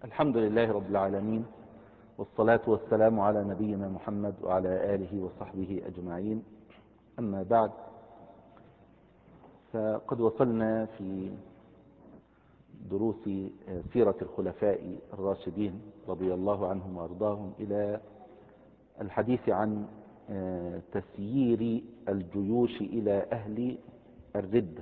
الحمد لله رب العالمين، والصلاة والسلام على نبينا محمد وعلى آله وصحبه أجمعين. أما بعد، فقد وصلنا في دروس سيرة الخلفاء الراشدين رضي الله عنهم وأرضاهم إلى الحديث عن تسيير الجيوش إلى أهل الردة.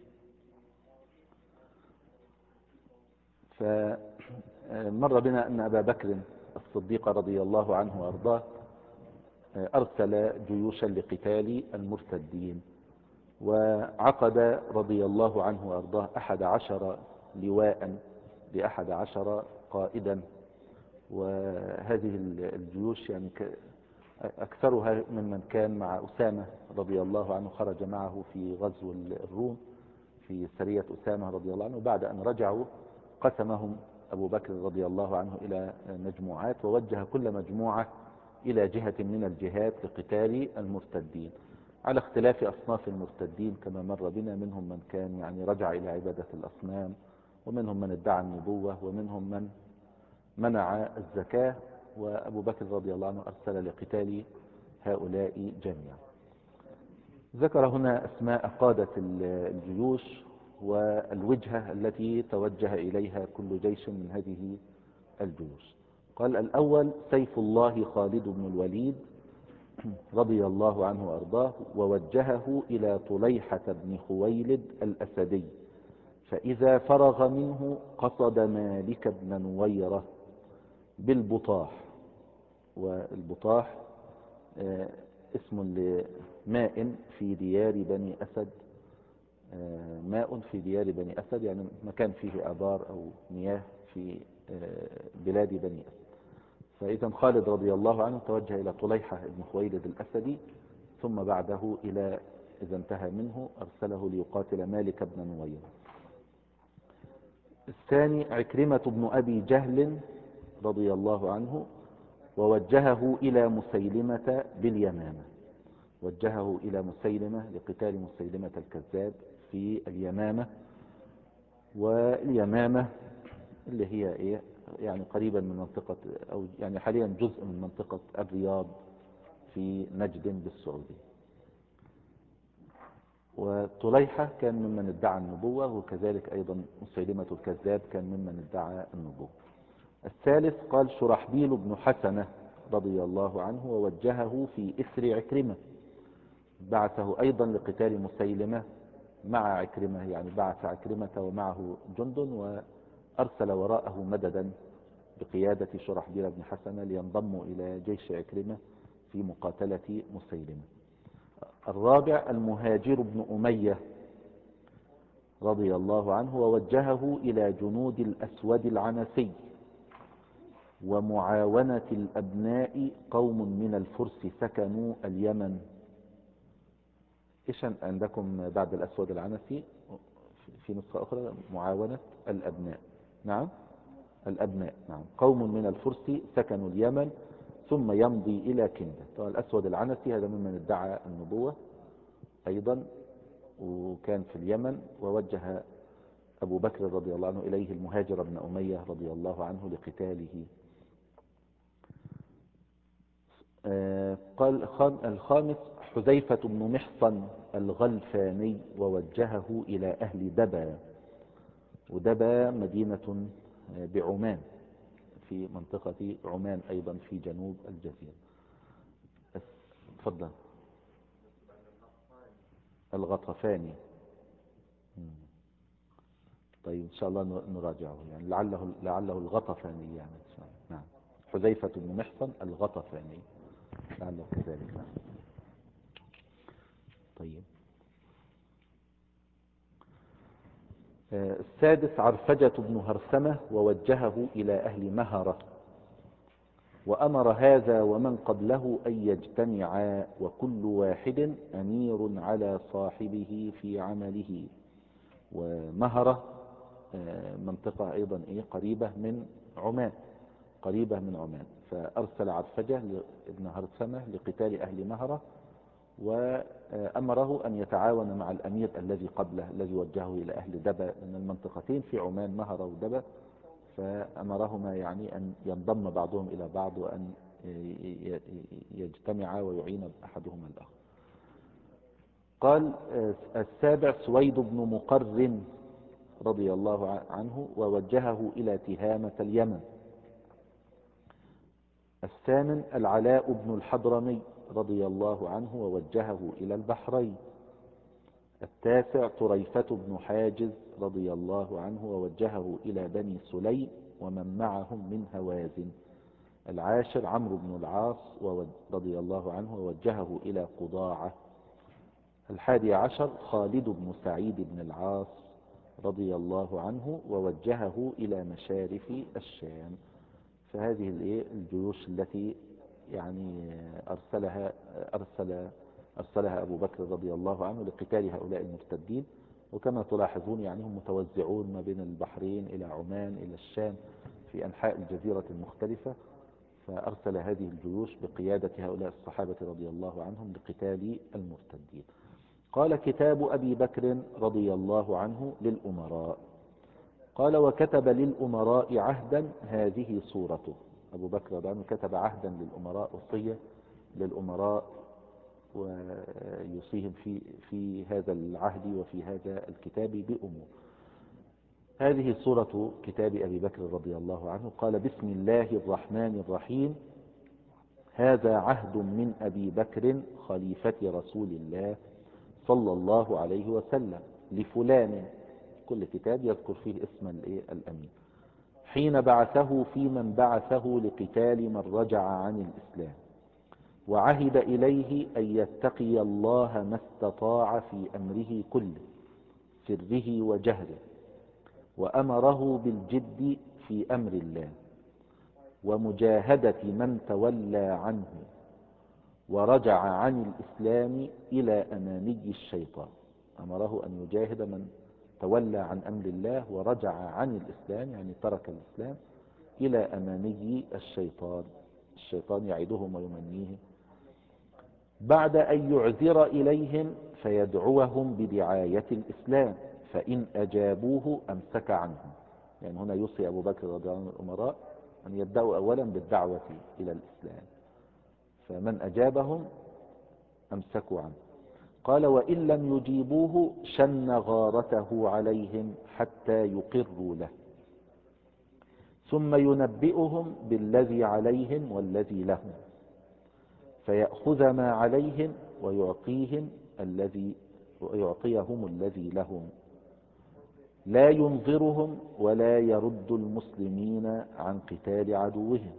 فمر بنا أن أبا بكر الصديق رضي الله عنه وأرضاه أرسل جيوشا لقتال المرتدين، وعقد رضي الله عنه وأرضاه 11 لواء ل11 قائدا. وهذه الجيوش يعني أكثرها ممن كان مع أسامة رضي الله عنه، خرج معه في غزو الروم في سرية أسامة رضي الله عنه. بعد أن رجعوا قسمهم أبو بكر رضي الله عنه إلى مجموعات، ووجه كل مجموعة إلى جهة من الجهات لقتال المرتدين على اختلاف أصناف المرتدين كما مر بنا. منهم من كان يعني رجع إلى عبادة الأصنام، ومنهم من ادعى النبوة، ومنهم من منع الزكاة. وأبو بكر رضي الله عنه أرسل لقتال هؤلاء جميعا. ذكر هنا أسماء قادة الجيوش والوجهة التي توجه إليها كل جيش من هذه الجيوش. قال: الأول سيف الله خالد بن الوليد رضي الله عنه وأرضاه، ووجهه إلى طليحة بن خويلد الأسدي، فإذا فرغ منه قصد مالك بن نويرة بالبطاح. والبطاح اسم لماء في ديار بني أسد، ماء في ديار بني أسد يعني مكان فيه آبار أو مياه في بلاد بني أسد. فإذا خالد رضي الله عنه توجه إلى طليحة بن خويلد الأسدي، ثم بعده إلى إذا انتهى منه أرسله ليقاتل مالك بن نويرة. الثاني عكرمة بن أبي جهل رضي الله عنه، ووجهه إلى مسيلمة باليمامة. وجهه إلى مسيلمة لقتال مسيلمة الكذاب في اليمامة. واليمامة اللي هي إيه يعني قريبا من منطقة، أو يعني حاليا جزء من منطقة الرياض في نجد بالسعودية. وطليحة كان ممن ادعى النبوة، وكذلك أيضا مسيلمة الكذاب كان ممن ادعى النبوة. الثالث قال شرحبيل بن حسنة رضي الله عنه، ووجهه في إثر عكرمة. بعثه أيضا لقتال مسيلمة مع عكرمة، يعني بعث عكرمة ومعه جند، وأرسل وراءه مددا بقيادة شرحبيل بن حسنة لينضموا إلى جيش عكرمة في مقاتلة مسيلمة. الرابع المهاجر بن أمية رضي الله عنه، ووجهه إلى جنود الأسود العنسي ومعاونة الأبناء قوم من الفرس سكنوا اليمن. إيش عندكم بعد الأسود العنسي في نسخة أخرى؟ معاونة الأبناء. نعم، الأبناء. نعم، قوم من الفرس سكنوا اليمن ثم يمضي إلى كندة. طبعا الأسود العنسي هذا ممن ادعى النبوة أيضا، وكان في اليمن، ووجه أبو بكر رضي الله عنه إليه المهاجر بن أمية رضي الله عنه لقتاله. قال الخامس حذيفة بن محصن الغلفاني، ووجهه إلى أهل دبا. ودبا مدينة بعمان في منطقة عمان أيضا في جنوب الجزيرة. تفضل. الغطفاني. طيب إن شاء الله نراجعه، يعني لعله الغطفاني يعني إن شاء الله. نعم، حذيفة بن محصن الغطفاني لعله كذلك. نعم. طيب. السادس عرفجة بن هرثمة، ووجهه إلى أهل مهرة، وأمر هذا ومن قبله أن يجتمعا، وكل واحد أمير على صاحبه في عمله. ومهرة منطقة أيضا قريبة من عمان، فأرسل عرفجة ابن هرثمة لقتال أهل مهرة، وأمره أن يتعاون مع الأمير الذي قبله الذي وجهه إلى أهل دبا، من المنطقتين في عمان مهرة ودبا. فأمرهما يعني أن ينضم بعضهم إلى بعض وأن يجتمعا ويعين أحدهما الآخر. قال السابع سويد بن مقرن رضي الله عنه ووجهه إلى تهامة اليمن. الثامن العلاء بن الحضرمي رضي الله عنه ووجهه إلى البحرين. التاسع طريفة بن حاجز رضي الله عنه ووجهه إلى بني سليم ومن معهم من هوازن. العاشر عمرو بن العاص رضي الله عنه ووجهه إلى قضاعة. 11 خالد بن سعيد بن العاص رضي الله عنه ووجهه إلى مشارف الشام. فهذه الجيوش التي يعني أرسلها أبو بكر رضي الله عنه لقتال هؤلاء المرتدين. وكما تلاحظون يعني هم متوزعون ما بين البحرين إلى عمان إلى الشام في أنحاء الجزيرة المختلفة. فأرسل هذه الجيوش بقيادة هؤلاء الصحابة رضي الله عنهم لقتال المرتدين. قال كتاب أبي بكر رضي الله عنه للأمراء. قال وكتب للأمراء عهدا هذه صورته. أبو بكر رضي الله عنه كتب عهدا للأمراء، وصية للأمراء ويوصيهم في هذا العهد وفي هذا الكتاب بأمور. هذه صورة كتاب أبي بكر رضي الله عنه. قال بسم الله الرحمن الرحيم. هذا عهد من أبي بكر خليفة رسول الله صلى الله عليه وسلم لفلان. كل كتاب يذكر فيه اسم الأمين. حين بعثه في من بعثه لقتال من رجع عن الإسلام، وعهد إليه أن يتقي الله ما استطاع في أمره كله سره وجهره، وأمره بالجد في أمر الله ومجاهدة من تولى عنه ورجع عن الإسلام إلى أماني الشيطان. أمره أن يجاهد من تولى عن أمر الله ورجع عن الإسلام، يعني ترك الإسلام، إلى أماني الشيطان. الشيطان يعدهم ويمنيهم. بعد أن يعذر إليهم فيدعوهم بدعاية الإسلام، فإن أجابوه أمسك عنهم. يعني هنا يوصي أبو بكر رضي الله عنه الأمراء أن يبدأوا أولا بالدعوة إلى الإسلام، فمن أجابهم أمسكوا عنه. قال وإن لم يجيبوه شن غارته عليهم حتى يقروا له، ثم ينبئهم بالذي عليهم والذي لهم، فيأخذ ما عليهم ويعطيهم الذي لهم، لا ينظرهم ولا يرد المسلمين عن قتال عدوهم.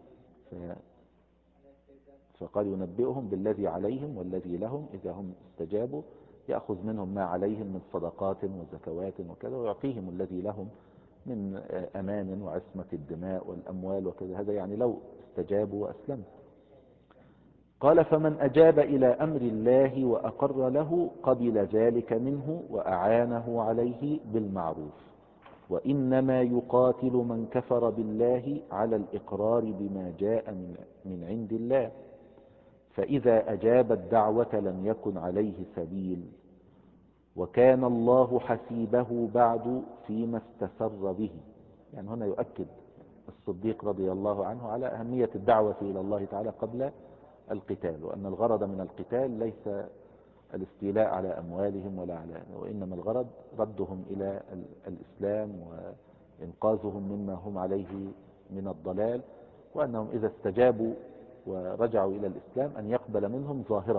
فقال ينبئهم بالذي عليهم والذي لهم. إذا هم استجابوا يأخذ منهم ما عليهم من صدقات وزكوات وكذا، ويعطيهم الذي لهم من أمان وعصمة الدماء والأموال وكذا. هذا يعني لو استجابوا وأسلموا. قال فمن أجاب إلى أمر الله وأقر له قبل ذلك منه وأعانه عليه بالمعروف. وإنما يقاتل من كفر بالله على الإقرار بما جاء من عند الله، فإذا أجاب الدعوة لم يكن عليه سبيل، وكان الله حسيبه بعد فيما استسر به. يعني هنا يؤكد الصديق رضي الله عنه على أهمية الدعوة إلى الله تعالى قبل القتال، وأن الغرض من القتال ليس الاستيلاء على أموالهم وإنما الغرض ردهم إلى الإسلام وإنقاذهم مما هم عليه من الضلال، وأنهم إذا استجابوا ورجعوا إلى الإسلام أن يقبل منهم ظاهرة،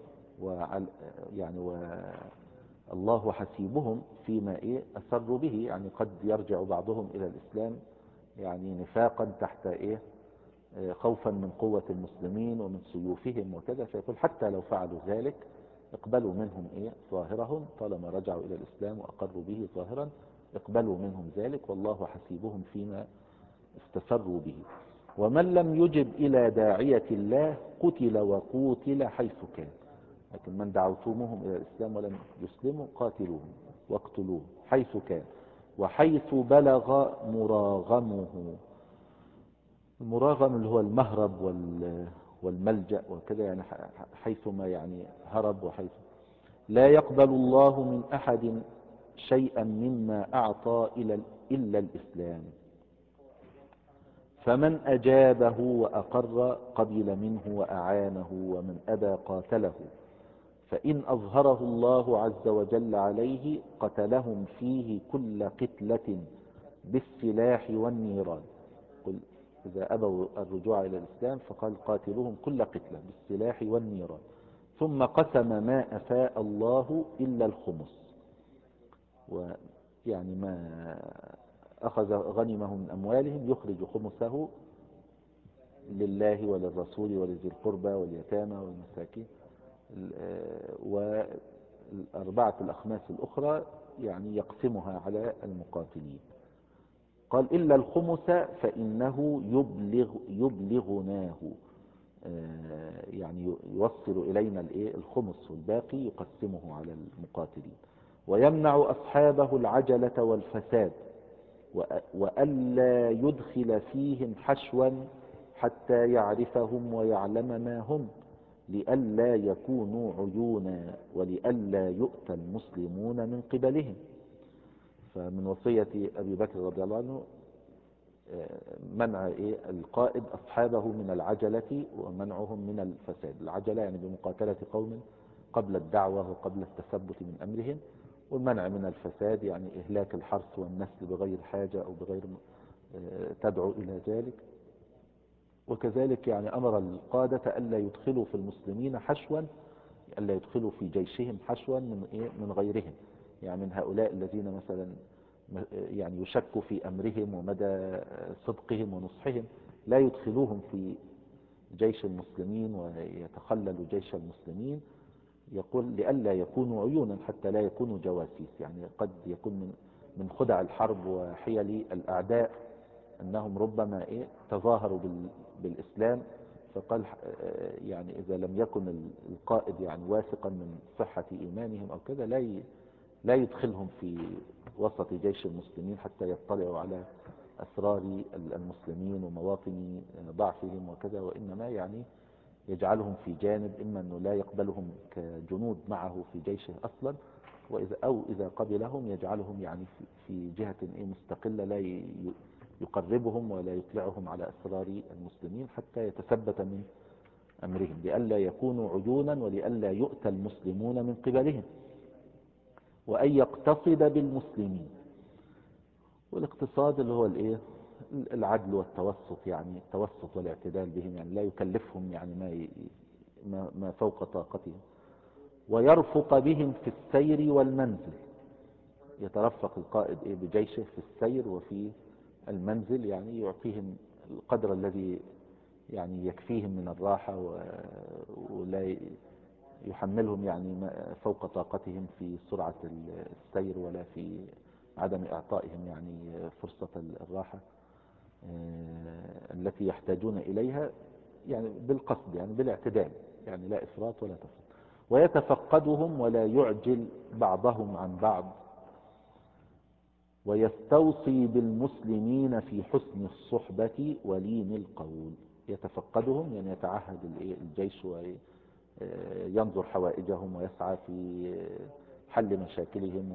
والله حسيبهم فيما أسروا به. يعني قد يرجع بعضهم إلى الإسلام يعني نفاقا تحت خوفا من قوة المسلمين ومن سيوفهم وكذا، فيقول حتى لو فعلوا ذلك اقبلوا منهم ظاهرهم، طالما رجعوا إلى الإسلام وأقروا به ظاهرا اقبلوا منهم ذلك، والله حسيبهم فيما استسروا به. ومن لم يجب إلى داعية الله قتل وقوتل حيث كان. لكن من دعوتموهم إلى الإسلام ولم يسلموا قاتلوهم واقتلوهم حيث كان وحيث بلغ مراغمه. المراغم اللي هو المهرب والملجأ وكذا، يعني حيثما يعني هرب وحيث. لا يقبل الله من أحد شيئا مما أعطى إلا الإسلام، فمن أجابه وأقر قبل منه وأعانه، ومن أبى قاتله. فإن أظهره الله عز وجل عليه قتلهم فيه كل قتلة بالسلاح والنيران. قل إذا أبوا الرجوع إلى الإسلام فقال قاتلوهم كل قتلة بالسلاح والنيران. ثم قسم ما أفاء الله إلا الخمس، ويعني ما أخذ غنمه من أموالهم يخرج خمسه لله وللرسول ولذي القربى واليتامى والمساكين، والأربعة الأخماس الأخرى يعني يقسمها على المقاتلين. قال إلا الخمس فإنه يبلغناه، يعني يوصل إلينا الخمس، والباقي يقسمه على المقاتلين. ويمنع أصحابه العجلة والفساد، وألا يدخل فيهم حشوا حتى يعرفهم ويعلم ما هم، لئلا يكونوا عيونا، ولئلا يؤتى المسلمون من قبلهم. فمن وصية أبي بكر رضي الله عنه منع القائد أصحابه من العجلة ومنعهم من الفساد. العجلة يعني بمقاتلة قوم قبل الدعوة وقبل التثبت من أمرهم، والمنع من الفساد يعني إهلاك الحرث والنسل بغير حاجة أو بغير تدعو إلى ذلك. وكذلك يعني أمر القادة ألا يدخلوا في المسلمين حشوا، ألا يدخلوا في جيشهم حشوا من غيرهم، يعني من هؤلاء الذين مثلا يعني يشك في أمرهم ومدى صدقهم ونصحهم، لا يدخلوهم في جيش المسلمين ويتخللوا جيش المسلمين. يقول لئلا يكونوا عيونا حتى لا يكونوا جواسيس، يعني قد يكون من خدع الحرب وحيل الأعداء أنهم ربما تظاهروا بالإسلام. فقال يعني إذا لم يكن القائد يعني واثقا من صحة إيمانهم أو كذا لا يدخلهم في وسط جيش المسلمين حتى يطلعوا على أسرار المسلمين ومواطن ضعفهم وكذا، وإنما يعني يجعلهم في جانب، إما أنه لا يقبلهم كجنود معه في جيشه أصلا، أو إذا قبلهم يجعلهم يعني في جهة مستقلة، لا يقربهم ولا يطلعهم على أسرار المسلمين حتى يتثبت من أمرهم، لئلا يكونوا عيونا ولئلا يؤتى المسلمون من قبلهم. وأن يقتصد بالمسلمين، والاقتصاد اللي هو العدل والتوسط، يعني التوسط والاعتدال بهم، يعني لا يكلفهم يعني ما فوق طاقتهم. ويرفق بهم في السير والمنزل، يترفق القائد بجيشه في السير وفي المنزل، يعني يعطيهم القدر الذي يعني يكفيهم من الراحة، ولا يحملهم يعني فوق طاقتهم في سرعة السير ولا في عدم إعطائهم يعني فرصة الراحة التي يحتاجون إليها، يعني بالقصد يعني بالاعتدال، يعني لا إفراط ولا تفريط. ويتفقدهم ولا يعجل بعضهم عن بعض. ويستوصي بالمسلمين في حسن الصحبة ولين القول. يتفقدهم يعني يتعهد الجيش وينظر حوائجهم ويسعى في حل مشاكلهم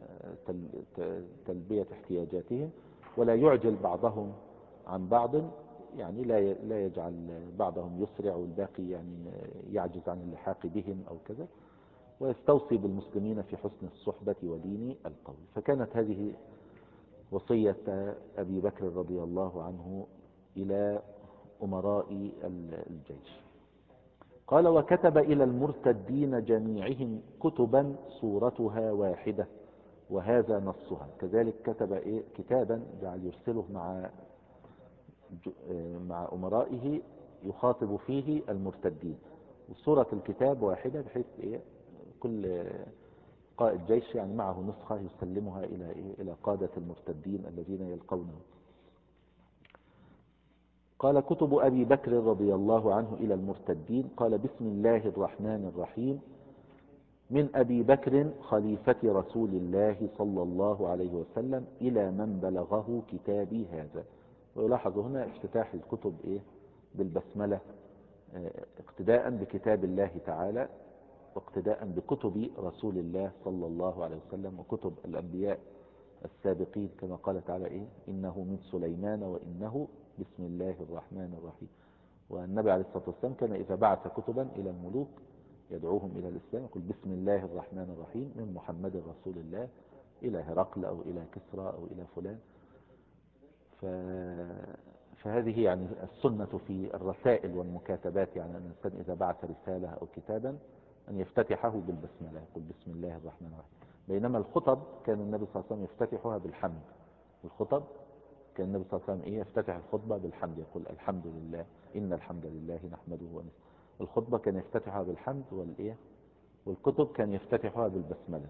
وتلبية احتياجاتهم، ولا يعجل بعضهم عن بعض، يعني لا يجعل بعضهم يسرع والباقي يعني يعجز عن اللحاق بهم أو كذا. ويستوصي بالمسلمين في حسن الصحبة ولين القول. فكانت هذه وصية أبي بكر رضي الله عنه إلى أمراء الجيش. قال وكتب إلى المرتدين جميعهم كتبا صورتها واحدة وهذا نصها. كذلك كتب كتابا جعل يرسله مع أمرائه يخاطب فيه المرتدين، وصورة الكتاب واحدة، بحيث كل قائد جيش يعني معه نسخة يسلمها إلى قادة المرتدين الذين يلقونه. قال كتب أبي بكر رضي الله عنه إلى المرتدين. قال بسم الله الرحمن الرحيم. من أبي بكر خليفة رسول الله صلى الله عليه وسلم إلى من بلغه كتابي هذا. ويلاحظ هنا افتتاح الكتب بالبسملة، اقتداء بكتاب الله تعالى واقتداء بكتب رسول الله صلى الله عليه وسلم وكتب الأنبياء السابقين، كما قال تعالى إنه من سليمان وإنه بسم الله الرحمن الرحيم. والنبي عليه الصلاة والسلام كان إذا بعث كتبا إلى الملوك يدعوهم إلى الإسلام يقول بسم الله الرحمن الرحيم من محمد رسول الله إلى هرقل أو إلى كسرى أو إلى فلان. ف... فهذه يعني السنة في الرسائل والمكاتبات، يعني أن الإنسان إذا بعث رسالة أو كتابا أن يفتتحه بالبسملة، يقول بسم الله الرحمن الرحيم. بينما الخطب كان النبي صلى الله عليه وسلم يفتتحها بالحمد. الخطب كان النبي صلى الله عليه وسلم يفتتح الخطبة بالحمد، يقول الحمد لله إن الحمد لله نحمده ونستعينه. الخطبة كان يفتتحها بالحمد والكتب كان يفتتحها بالبسملة.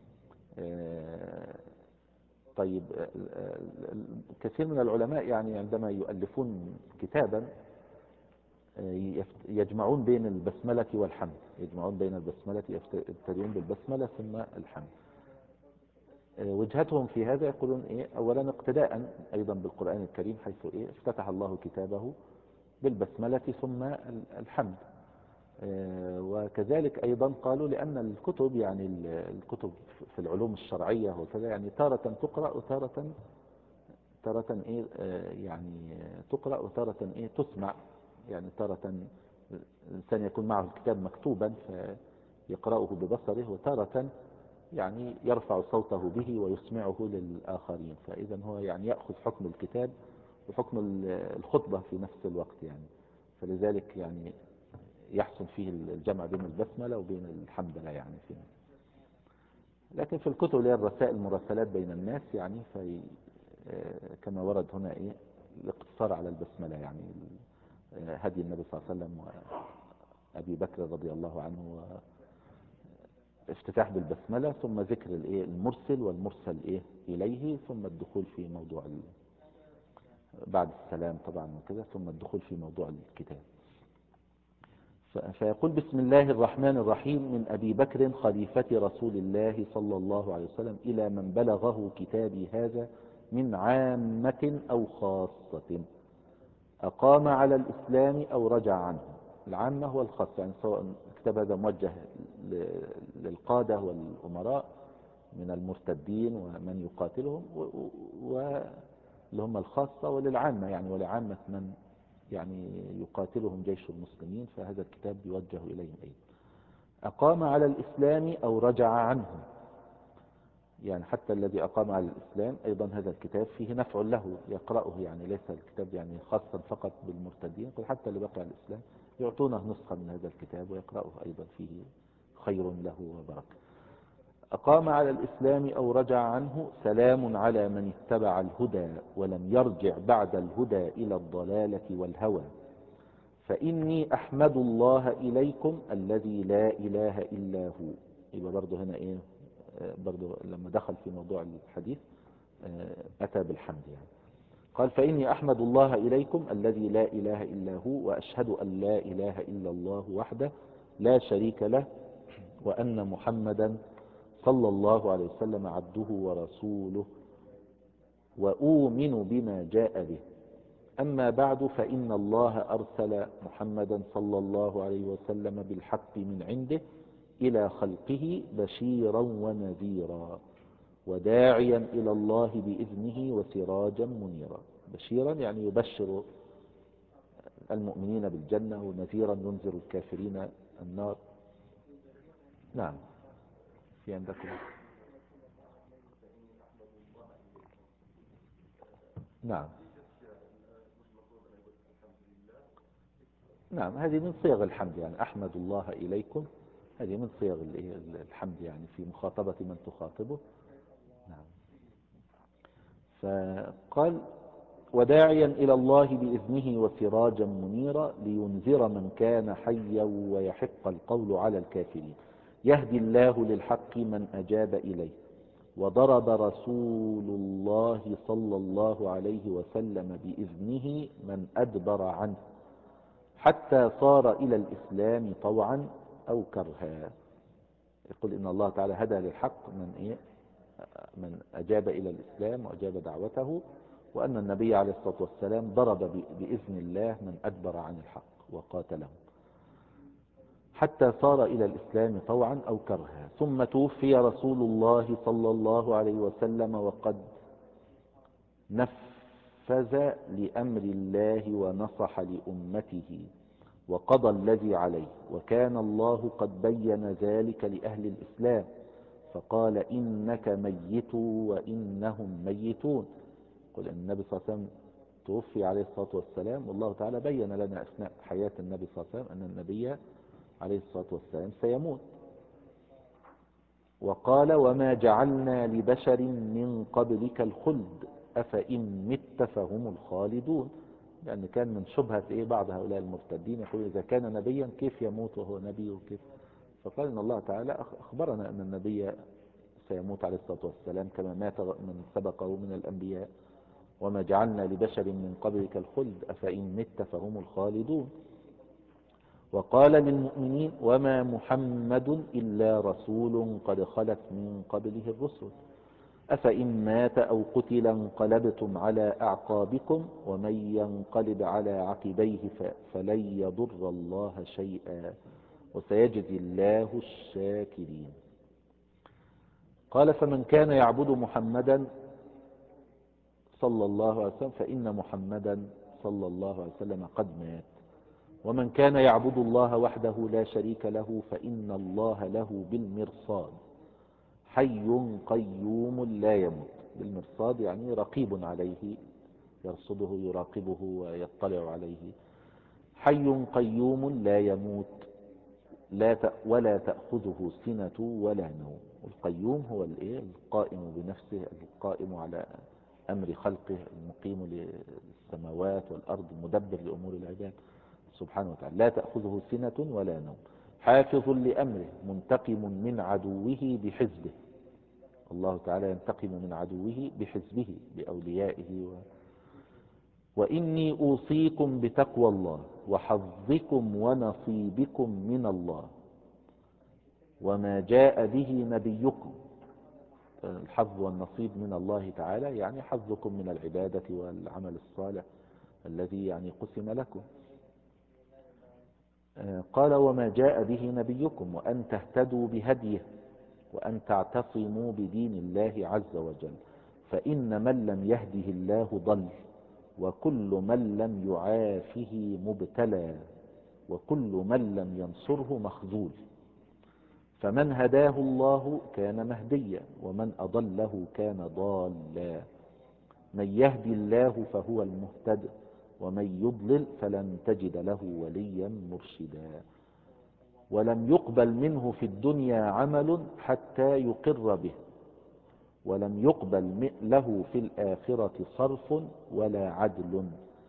طيب، كثير من العلماء يعني عندما يؤلفون كتابا يجمعون بين البسملة والحمد، يجمعون بين البسملة، يبتدئون بالبسملة ثم الحمد. وجهتهم في هذا يقولون أولا اقتداء أيضا بالقرآن الكريم، حيث افتتح الله كتابه بالبسملة ثم الحمد. وكذلك أيضا قالوا لأن الكتب يعني الكتب في العلوم الشرعية وكذا يعني تارة تقرأ وتارة يعني تقرأ وتارة تسمع. يعني تارة الإنسان يكون معه الكتاب مكتوبا فيقرأه ببصره، وتارة يعني يرفع صوته به ويسمعه للآخرين. فإذا هو يعني يأخذ حكم الكتاب وحكم الخطبة في نفس الوقت يعني. فلذلك يعني يحصل فيه الجمع بين البسملة وبين الحمدلله يعني فيه. لكن في الكتب اللي هي الرسائل المراسلات بين الناس يعني في كما ورد هنا الاقتصار على البسملة، يعني هدي النبي صلى الله عليه وسلم وأبي بكر رضي الله عنه، افتتاح بالبسملة ثم ذكر المرسل والمرسل إليه، ثم الدخول في موضوع بعد السلام طبعا وكذا، ثم الدخول في موضوع الكتاب. فيقول بسم الله الرحمن الرحيم من أبي بكر خليفة رسول الله صلى الله عليه وسلم إلى من بلغه كتابي هذا من عامة أو خاصة أقام على الإسلام أو رجع عنه. العامة هو الخاص، يعني سواء الكتاب هذا موجه للقادة والأمراء من المرتدين ومن يقاتلهم، واللي هم الخاصة، وللعامة يعني ولعامة من يعني يقاتلهم جيش المسلمين، فهذا الكتاب يوجه إليهم أيضا. أقام على الإسلام أو رجع عنه، يعني حتى الذي أقام على الإسلام أيضا هذا الكتاب فيه نفع له يقرأه، يعني ليس الكتاب يعني خاصا فقط بالمرتدين، حتى اللي بقي على الإسلام يعطونه نسخة من هذا الكتاب ويقرأه أيضا، فيه خير له وبركة. أقام على الإسلام أو رجع عنه سلام على من اتبع الهدى ولم يرجع بعد الهدى إلى الضلالة والهوى، فإني أحمد الله إليكم الذي لا إله إلا هو. يبقى برضه هنا برضه لما دخل في موضوع الحديث أتى بالحمد يعني. قال فإني أحمد الله إليكم الذي لا إله إلا هو، وأشهد أن لا إله إلا الله وحده لا شريك له، وأن محمدا صلى الله عليه وسلم عبده ورسوله، وأؤمن بما جاء به. أما بعد، فإن الله أرسل محمدا صلى الله عليه وسلم بالحق من عنده إلى خلقه بشيرا ونذيرا وداعيا إلى الله بإذنه وسراجا منيرا. بشيرا يعني يبشر المؤمنين بالجنة، ونذيرا ينذر الكافرين النار. نعم، في عندكم. نعم نعم، هذه من صيغ الحمد، يعني أحمد الله إليكم، هذه من صيغ الحمد يعني في مخاطبة من تخاطبه. نعم. فقال وداعيا إلى الله بإذنه وسراجا منيرا لينذر من كان حيا ويحق القول على الكافرين، يهدي الله للحق من أجاب إليه، وضرب رسول الله صلى الله عليه وسلم بإذنه من أدبر عنه حتى صار إلى الإسلام طوعا أو كرها. يقول إن الله تعالى هدى للحق من أجاب إلى الإسلام وأجاب دعوته، وأن النبي عليه الصلاة والسلام ضرب بإذن الله من أدبر عن الحق وقاتله حتى صار إلى الإسلام طوعا أو كرها. ثم توفي رسول الله صلى الله عليه وسلم وقد نفث نفذ لأمر الله ونصح لأمته وقضى الذي عليه، وكان الله قد بين ذلك لأهل الإسلام فقال إنك ميت وإنهم ميتون. قل إن النبي صلى الله عليه وسلم توفي عليه الصلاة والسلام، والله تعالى بين لنا أثناء حياة النبي صلى الله عليه وسلم أن النبي عليه الصلاة والسلام سيموت. وقال وما جعلنا لبشر من قبلك الخلد أفإن مت فهم الخالدون، لأن كان من شبهة بعض هؤلاء المرتدين يقول إذا كان نبيا كيف يموت وهو نبي وكيف، فقال إن الله تعالى أخبرنا أن النبي سيموت عليه الصلاة والسلام كما مات من سبقه من الأنبياء، وما جعلنا لبشر من قبلك الخلد أفإن مت فهم الخالدون. وقال للمؤمنين وما محمد إلا رسول قد خلت من قبله الرسل أفإن مات أو قتل انقلبتم على أعقابكم ومن ينقلب على عقبيه فلن يضر الله شيئا وسيجزي الله الشاكرين. قال فمن كان يعبد محمدا صلى الله عليه وسلم فإن محمدا صلى الله عليه وسلم قد مات، ومن كان يعبد الله وحده لا شريك له فإن الله له بالمرصاد حي قيوم لا يموت. بالمرصاد يعني رقيب عليه يرصده يراقبه ويطلع عليه. حي قيوم لا يموت ولا تأخذه سنة ولا نوم. القيوم هو القائم بنفسه القائم على أمر خلقه المقيم للسماوات والأرض المدبر لأمور العباد سبحانه وتعالى. لا تأخذه سنة ولا نوم حافظ لأمره منتقم من عدوه بحزبه. الله تعالى ينتقم من عدوه بحزبه بأوليائه وإني أوصيكم بتقوى الله وحظكم ونصيبكم من الله وما جاء به نبيكم. الحظ والنصيب من الله تعالى يعني حظكم من العبادة والعمل الصالح الذي يعني قسم لكم. قال وما جاء به نبيكم وأن تهتدوا بهديه وأن تعتصموا بدين الله عز وجل فإن من لم يهده الله ضل وكل من لم يعافه مبتلى وكل من لم ينصره مخذول. فمن هداه الله كان مهديا ومن أضله كان ضالا. من يهدي الله فهو المهتد ومن يضلل فلن تجد له وليا مرشدا. ولم يقبل منه في الدنيا عمل حتى يقر به ولم يقبل له في الآخرة صرف ولا عدل.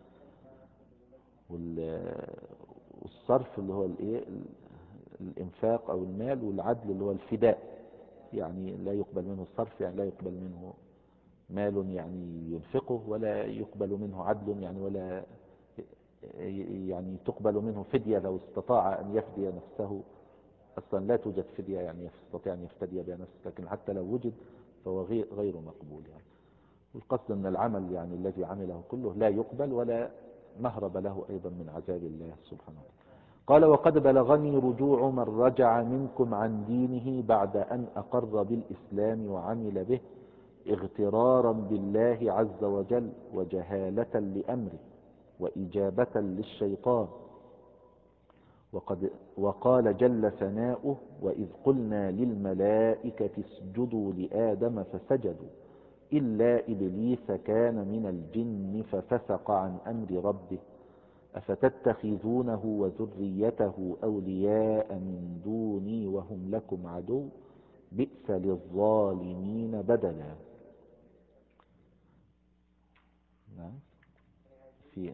والصرف اللي هو الإنفاق أو المال، والعدل اللي هو الفداء، يعني لا يقبل منه الصرف يعني لا يقبل منه مال يعني ينفقه ولا يقبل منه عدل يعني ولا يعني تقبل منه فدية لو استطاع أن يفدي نفسه. أصلا لا توجد فدية يعني يستطيع أن يفتدي بها نفسه، لكن حتى لو وجد فهو غير مقبول يعني. والقصد أن العمل يعني الذي عمله كله لا يقبل ولا مهرب له أيضا من عذاب الله سبحانه وتعالى. قال وقد بلغني رجوع من رجع منكم عن دينه بعد أن أقر بالإسلام وعمل به اغترارا بالله عز وجل وجهالة لأمره وإجابة للشيطان. وقال جل ثناؤه وإذ قلنا للملائكة اسجدوا لآدم فسجدوا إلا إبليس كان من الجن ففسق عن أمر ربه أفتتخذونه وذريته أولياء من دوني وهم لكم عدو بئس للظالمين بدلا. نعم في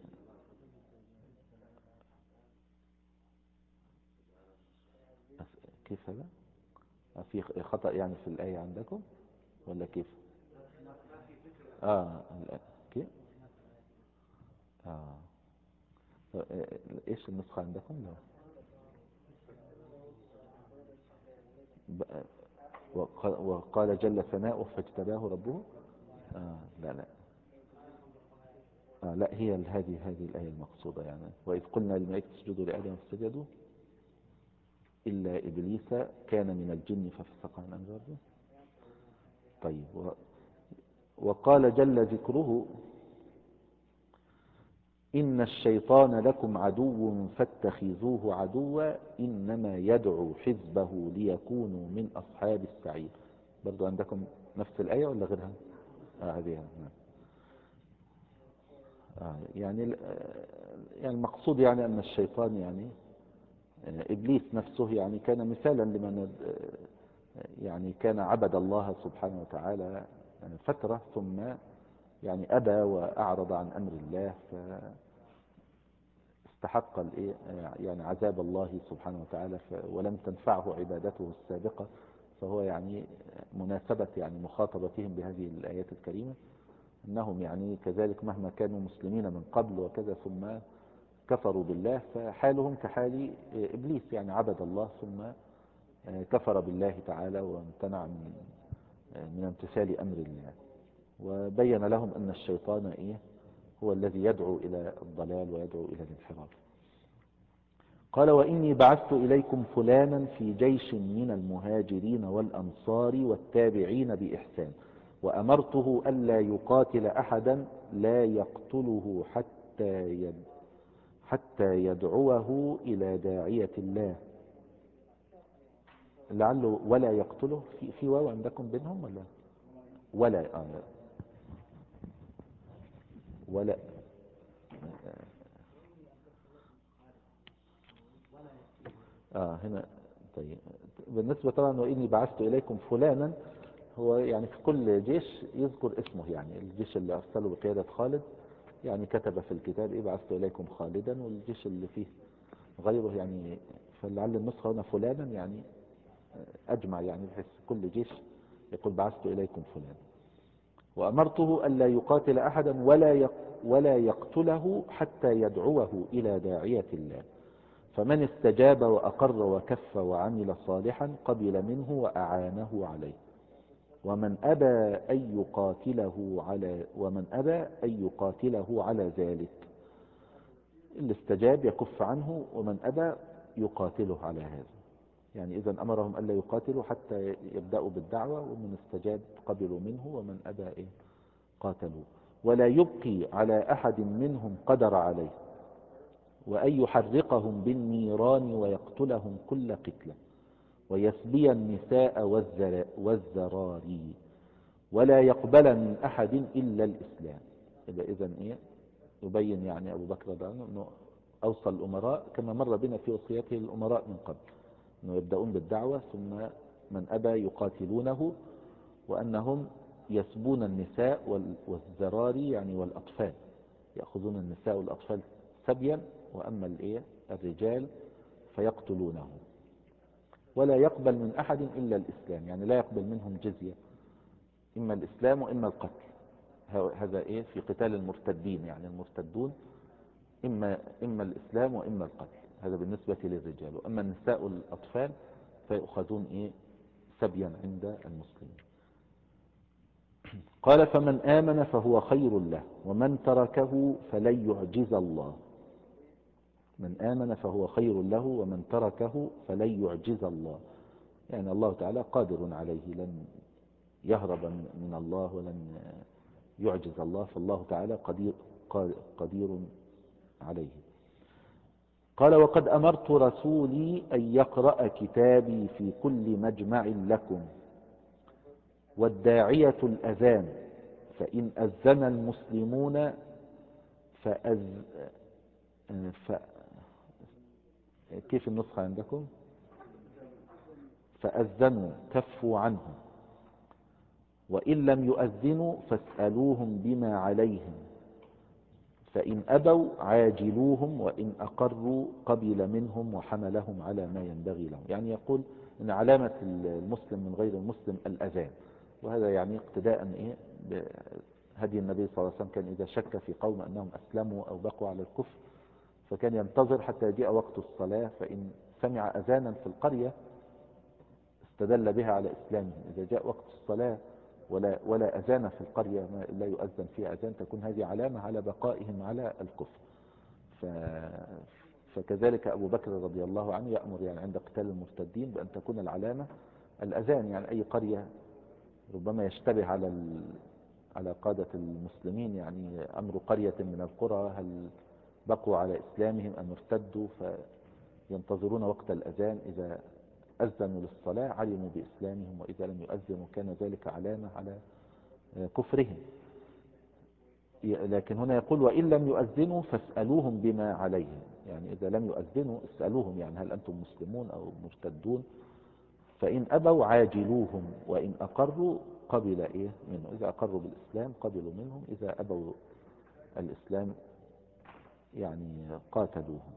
كيف هذا في خطأ يعني في الآية عندكم ولا كيف؟ كيف؟ آه. ايش النسخة عندكم؟ لا. وقال جل ثناؤه فاجتباه ربه. لا لا. لا هي هذه الآية المقصودة يعني وإذ قلنا للملائكة اسجدوا لآدم فسجدوا إلا إبليس كان من الجن ففسق عن أمر ربه. طيب وقال جل ذكره إن الشيطان لكم عدو فاتخذوه عدوا إنما يدعو حزبه ليكونوا من أصحاب السعير. برضو عندكم نفس الآية ولا غيرها؟ هذه نعم. يعني المقصود يعني أن الشيطان يعني إبليس نفسه يعني كان مثالا لمن يعني كان عبد الله سبحانه وتعالى فترة، ثم يعني أبى وأعرض عن أمر الله، فاستحق يعني عذاب الله سبحانه وتعالى، ولم تنفعه عبادته السابقة. فهو يعني مناسبة يعني مخاطبتهم بهذه الآيات الكريمة أنهم يعني كذلك مهما كانوا مسلمين من قبل وكذا ثم كفروا بالله، فحالهم كحال إبليس، يعني عبد الله ثم كفر بالله تعالى وامتنع من امتثال أمر الله. وبين لهم أن الشيطان هو الذي يدعو إلى الضلال ويدعو إلى الانحراف. قال وإني بعثت إليكم فلانا في جيش من المهاجرين والأنصار والتابعين بإحسان، وأمرته ألا يقاتل أحدا لا يقتله حتى يدعوه إلى داعية الله. لعله ولا يقتله في واو عندكم بينهم ولا ولا هنا. طيب بالنسبة طبعا وإني بعثت إليكم فلانا، هو يعني في كل جيش يذكر اسمه، يعني الجيش اللي أرسله بقيادة خالد يعني كتب في الكتاب بعثت إليكم خالدا، والجيش اللي فيه غيره يعني، فلعل النسخة هنا فلانا يعني أجمع، يعني بحيث كل جيش يقول بعثت إليكم فلان. وأمرته ألا يقاتل أحدا ولا يقتله حتى يدعوه إلى داعية الله، فمن استجاب وأقر وكف وعمل صالحا قبل منه وأعانه عليه، ومن أبى أن يقاتله على ذلك. اللي استجاب يكف عنه، ومن أبى يقاتله على هذا. يعني إذا أمرهم ألا يقاتلوا حتى يبدأوا بالدعوة، ومن استجاب قبلوا منه، ومن أبى قاتلوا. ولا يبقي على أحد منهم قدر عليه، وأن يحرقهم بالنيران ويقتلهم كل قتلة، ويسبي النساء والذراري، ولا يقبل من أحد إلا الإسلام. إذن يبين يعني أبو بكر رضي الله عنه أنه أوصى الأمراء كما مر بنا في وصيته للأمراء من قبل، أنه يبدأون بالدعوة ثم من أبى يقاتلونه، وأنهم يسبون النساء والذراري يعني والأطفال، يأخذون النساء والأطفال سبيا، وأما الرجال فيقتلونهم. ولا يقبل من أحد إلا الإسلام، يعني لا يقبل منهم جزية، إما الإسلام وإما القتل. هذا في قتال المرتدين، يعني المرتدون إما الإسلام وإما القتل، هذا بالنسبة للرجال. وأما النساء والأطفال فيأخذون سبيا عند المسلمين. قال فمن آمن فهو خير له، ومن تركه فلن يعجز الله. من آمن فهو خير له، ومن تركه فلن يعجز الله. يعني الله تعالى قادر عليه، لن يهرب من الله ولن يعجز الله، فالله تعالى قدير عليه. قال وقد أمرت رسولي أن يقرأ كتابي في كل مجمع لكم، والداعية الأذان، فإن أذن المسلمون ف... كيف النسخة عندكم؟ فأذنوا كفوا عنهم، وإن لم يؤذنوا فاسألوهم بما عليهم، فإن أبوا عاجلوهم، وإن أقروا قبل منهم وحملهم على ما ينبغي لهم. يعني يقول إن علامة المسلم من غير المسلم الأذان، وهذا يعني اقتداء بهدي النبي صلى الله عليه وسلم. كان إذا شك في قوم أنهم أسلموا أو بقوا على الكفر فكان ينتظر حتى يجيء وقت الصلاة، فإن سمع أذانا في القرية استدل بها على إسلامهم. إذا جاء وقت الصلاة ولا أذان في القرية، لا يؤذن فيها أذان، تكون هذه علامة على بقائهم على الكفر. فكذلك أبو بكر رضي الله عنه يأمر يعني عند قتال المرتدين بأن تكون العلامة الأذان. يعني أي قرية ربما يشتبه على قادة المسلمين، يعني أمر قرية من القرى هل بقوا على إسلامهم أم ارتدوا، فينتظرون وقت الأذان، إذا أذنوا للصلاة علموا بإسلامهم، وإذا لم يؤذنوا كان ذلك علامة على كفرهم. لكن هنا يقول وإن لم يؤذنوا فاسألوهم بما عليهم، يعني إذا لم يؤذنوا اسألوهم، يعني هل أنتم مسلمون أو مرتدون؟ فإن أبوا عاجلوهم، وإن أقروا قبل إيه منه، إذا أقروا بالإسلام قبلوا منهم، إذا أبوا الإسلام يعني قاتلوهم.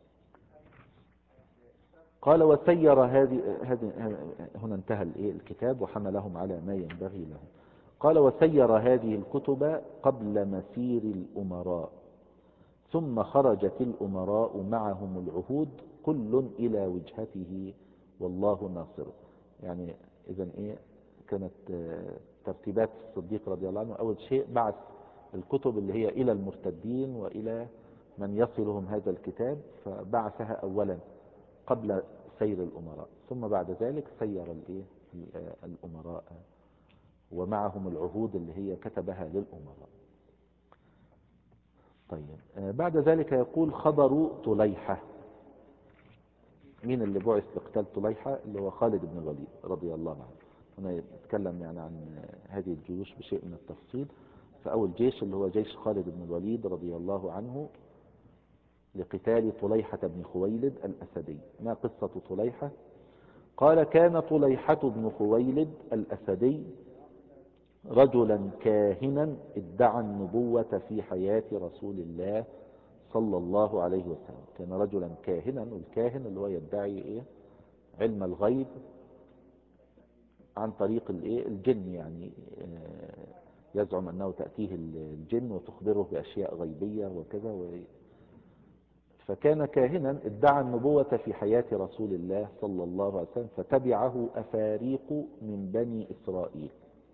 قال وسير هذه هنا انتهى الكتاب وحملهم على ما ينبغي لهم. قال وسير هذه الكتب قبل مسير الأمراء، ثم خرجت الأمراء معهم العهود كل إلى وجهته والله ناصره. يعني إذن كانت ترتيبات الصديق رضي الله عنه، أول شيء بعث الكتب اللي هي إلى المرتدين وإلى من يصلهم هذا الكتاب، فبعثها أولا قبل سير الأمراء، ثم بعد ذلك سير الأمراء ومعهم العهود اللي هي كتبها للأمراء. طيب بعد ذلك يقول خبر طليحة. مين اللي بعث لقتال طليحة؟ اللي هو خالد بن الوليد رضي الله عنه. هنا يتكلم يعني عن هذه الجيوش بشيء من التفصيل. فأول جيش اللي هو جيش خالد بن الوليد رضي الله عنه لقتال طليحة بن خويلد الأسدي. ما قصة طليحة؟ قال كان طليحة بن خويلد الأسدي رجلا كاهنا ادعى النبوة في حياة رسول الله صلى الله عليه وسلم. كان رجلا كاهنا، والكاهن اللي هو يدعي علم الغيب عن طريق الجن، يعني يزعم أنه تأتيه الجن وتخبره بأشياء غيبية وكذا. فكان كاهنا ادعى النبوة في حياة رسول الله صلى الله عليه وسلم، فتبعه أفاريق من بني إسرائيل.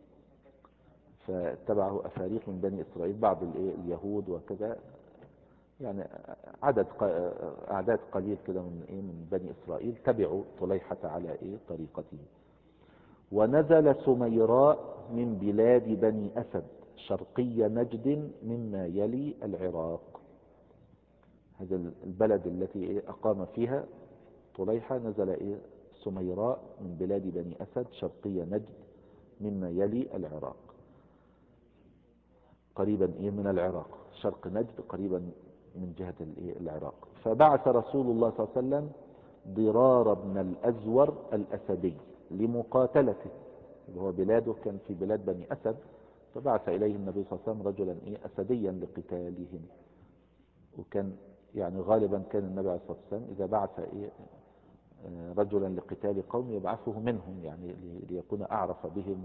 فتبعه أفاريق من بني إسرائيل، بعض اليهود وكذا، يعني أعداد قليل كده من بني إسرائيل تبعوا طليحة على طريقته. ونزل سميراء من بلاد بني أسد شرقي نجد مما يلي العراق. هذا البلد التي أقام فيها طليحة، نزل سميراء من بلاد بني أسد شرقي نجد مما يلي العراق، قريبا من العراق. شرق نجد قريبا من جهة العراق. فبعث رسول الله صلى الله عليه وسلم ضرار بن الأزور الأسدي لمقاتلته، وهو بلاده كان في بلاد بني أسد، فبعث إليه النبي صلى الله عليه وسلم رجلا أسديا لقتالهم. وكان يعني غالبا كان النبي عليه الصلاة والسلام إذا بعث رجلا لقتال قوم يبعثه منهم، يعني ليكون أعرف بهم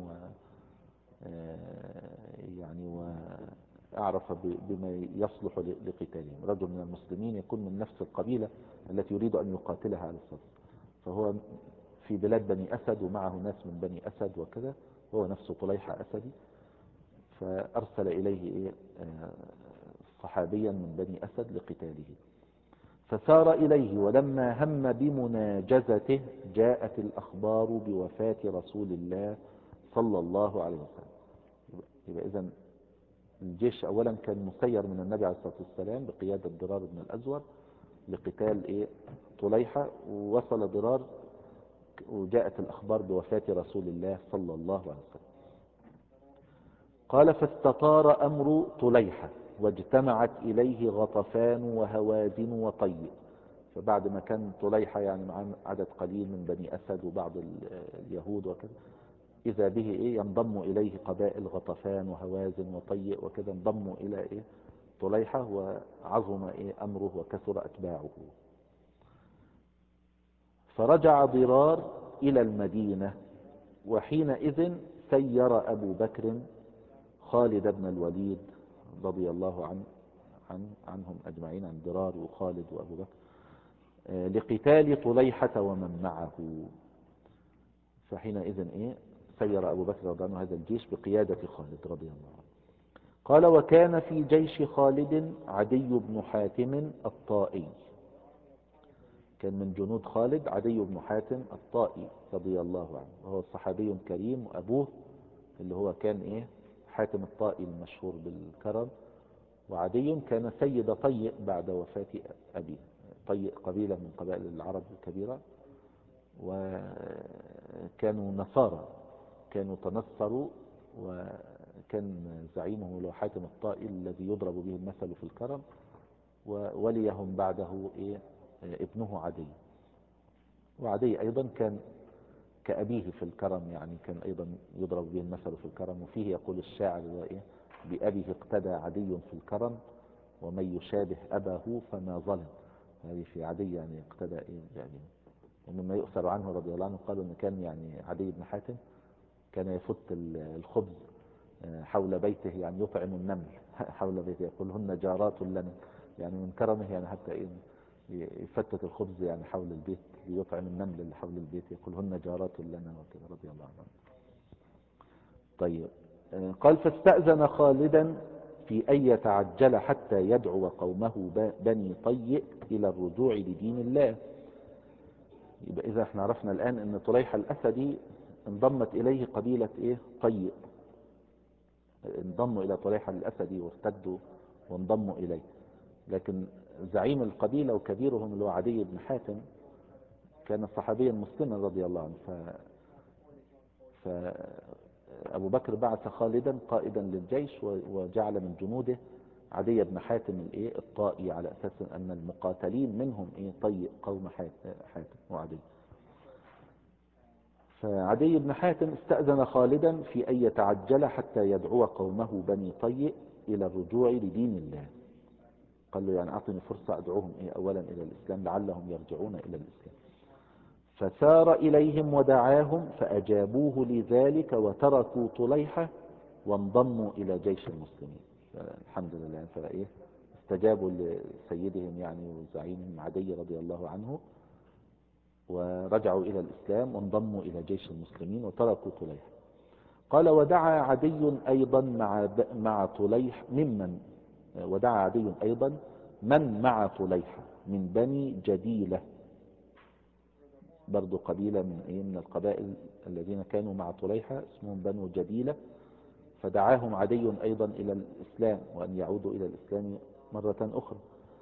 يعني وأعرف بما يصلح لقتالهم. رجل من المسلمين يكون من نفس القبيلة التي يريد أن يقاتلها على الصف، فهو في بلاد بني أسد ومعه ناس من بني أسد وكذا، هو نفسه طليحة أسدي. فأرسل إليه صحابيا من بني أسد لقتاله. فسار إليه، ولما هم بمناجزته جاءت الأخبار بوفاة رسول الله صلى الله عليه وسلم. يبقى إذن الجيش أولا كان مسير من النبي عليه الصلاة والسلام بقيادة ضرار بن الأزور لقتال طليحة، ووصل ضرار وجاءت الأخبار بوفاة رسول الله صلى الله عليه وسلم. قال فاستطار أمر طليحة واجتمعت إليه غطفان وهوازن وطي. فبعد ما كان طليحة يعني مع عدد قليل من بني أسد وبعض اليهود وكذا، إذا به ينضم إليه قبائل غطفان وهوازن وطي وكذا، انضموا إلى طليحة، وعظم أمره وكثر أتباعه. فرجع ضرار إلى المدينة، وحينئذ سير أبو بكر خالد بن الوليد رضي الله عنهم أجمعين، عن ضرار وخالد وأبو بكر، لقتال طليحة ومن معه. فحينئذ سير أبو بكر رضي الله عنه هذا الجيش بقيادة خالد رضي الله عنه. قال وكان في جيش خالد عدي بن حاتم الطائي. كان من جنود خالد عدي بن حاتم الطائي رضي الله عنه، وهو صحابي كريم، وأبوه اللي هو كان حاتم الطائي المشهور بالكرم، وعدي كان سيد طيء بعد وفاة أبيه. طيء قبيلة من قبائل العرب الكبيرة، وكانوا نصارى، كانوا تنصروا، وكان زعيمهم له حاتم الطائي الذي يضرب به المثل في الكرم، ووليهم بعده ابنه عدي. وعدي أيضا كان كأبيه في الكرم، يعني كان أيضا يضرب به المثل في الكرم. وفيه يقول الشاعر بأبيه اقتدى عدي في الكرم، ومن يشابه أباه فما ظلم. هذه في عدي يعني اقتدى بأبيه. ومما يؤثر عنه رضي الله عنه قالوا أن كان يعني عدي بن حاتم كان يفت الخبز حول بيته، يعني يطعم النمل حول بيته، يقول هن جارات لنا، يعني من كرمه يعني حتى يفتت الخبز يعني حول البيت ليطعم النمل اللي حول البيت، يقول هن جارات لنا وكذا رضي الله عنه. طيب، قال فاستأذن خالدا في أن يتعجل حتى يدعو قومه بني طيء إلى الرجوع لدين الله. يبقى إذا احنا عرفنا الآن أن طليحة الأسدي انضمت إليه قبيلة طيء، انضموا إلى طليحة الأسدي وارتدوا وانضموا إليه. لكن زعيم القبيلة وكبيرهم اللي هو عدي بن حاتم كان صحابيا مسلما رضي الله عنه. فأبو بكر بعث خالدا قائدا للجيش، وجعل من جنوده عدي بن حاتم الطائي، على أساس أن المقاتلين منهم طيء قوم حاتم وعدي. فعدي بن حاتم استأذن خالدا في أن يتعجل حتى يدعو قومه بني طيء إلى الرجوع لدين الله. قال له يعني أعطني فرصة أدعوهم أولا إلى الإسلام لعلهم يرجعون إلى الإسلام. فسار إليهم ودعاهم فأجابوه لذلك وتركوا طليحة وانضموا إلى جيش المسلمين. الحمد لله، استجابوا لسيدهم يعني وزعيمهم عدي رضي الله عنه، ورجعوا إلى الإسلام وانضموا إلى جيش المسلمين وتركوا طليحة. قال ودعا عدي أيضا مع طليح ممن ودعا عدي أيضا من مع طليحة من بني جديلة، برضو قبيلة من القبائل الذين كانوا مع طليحة اسمهم بنو جديلة. فدعاهم عدي أيضا إلى الإسلام وأن يعودوا إلى الإسلام مرة أخرى،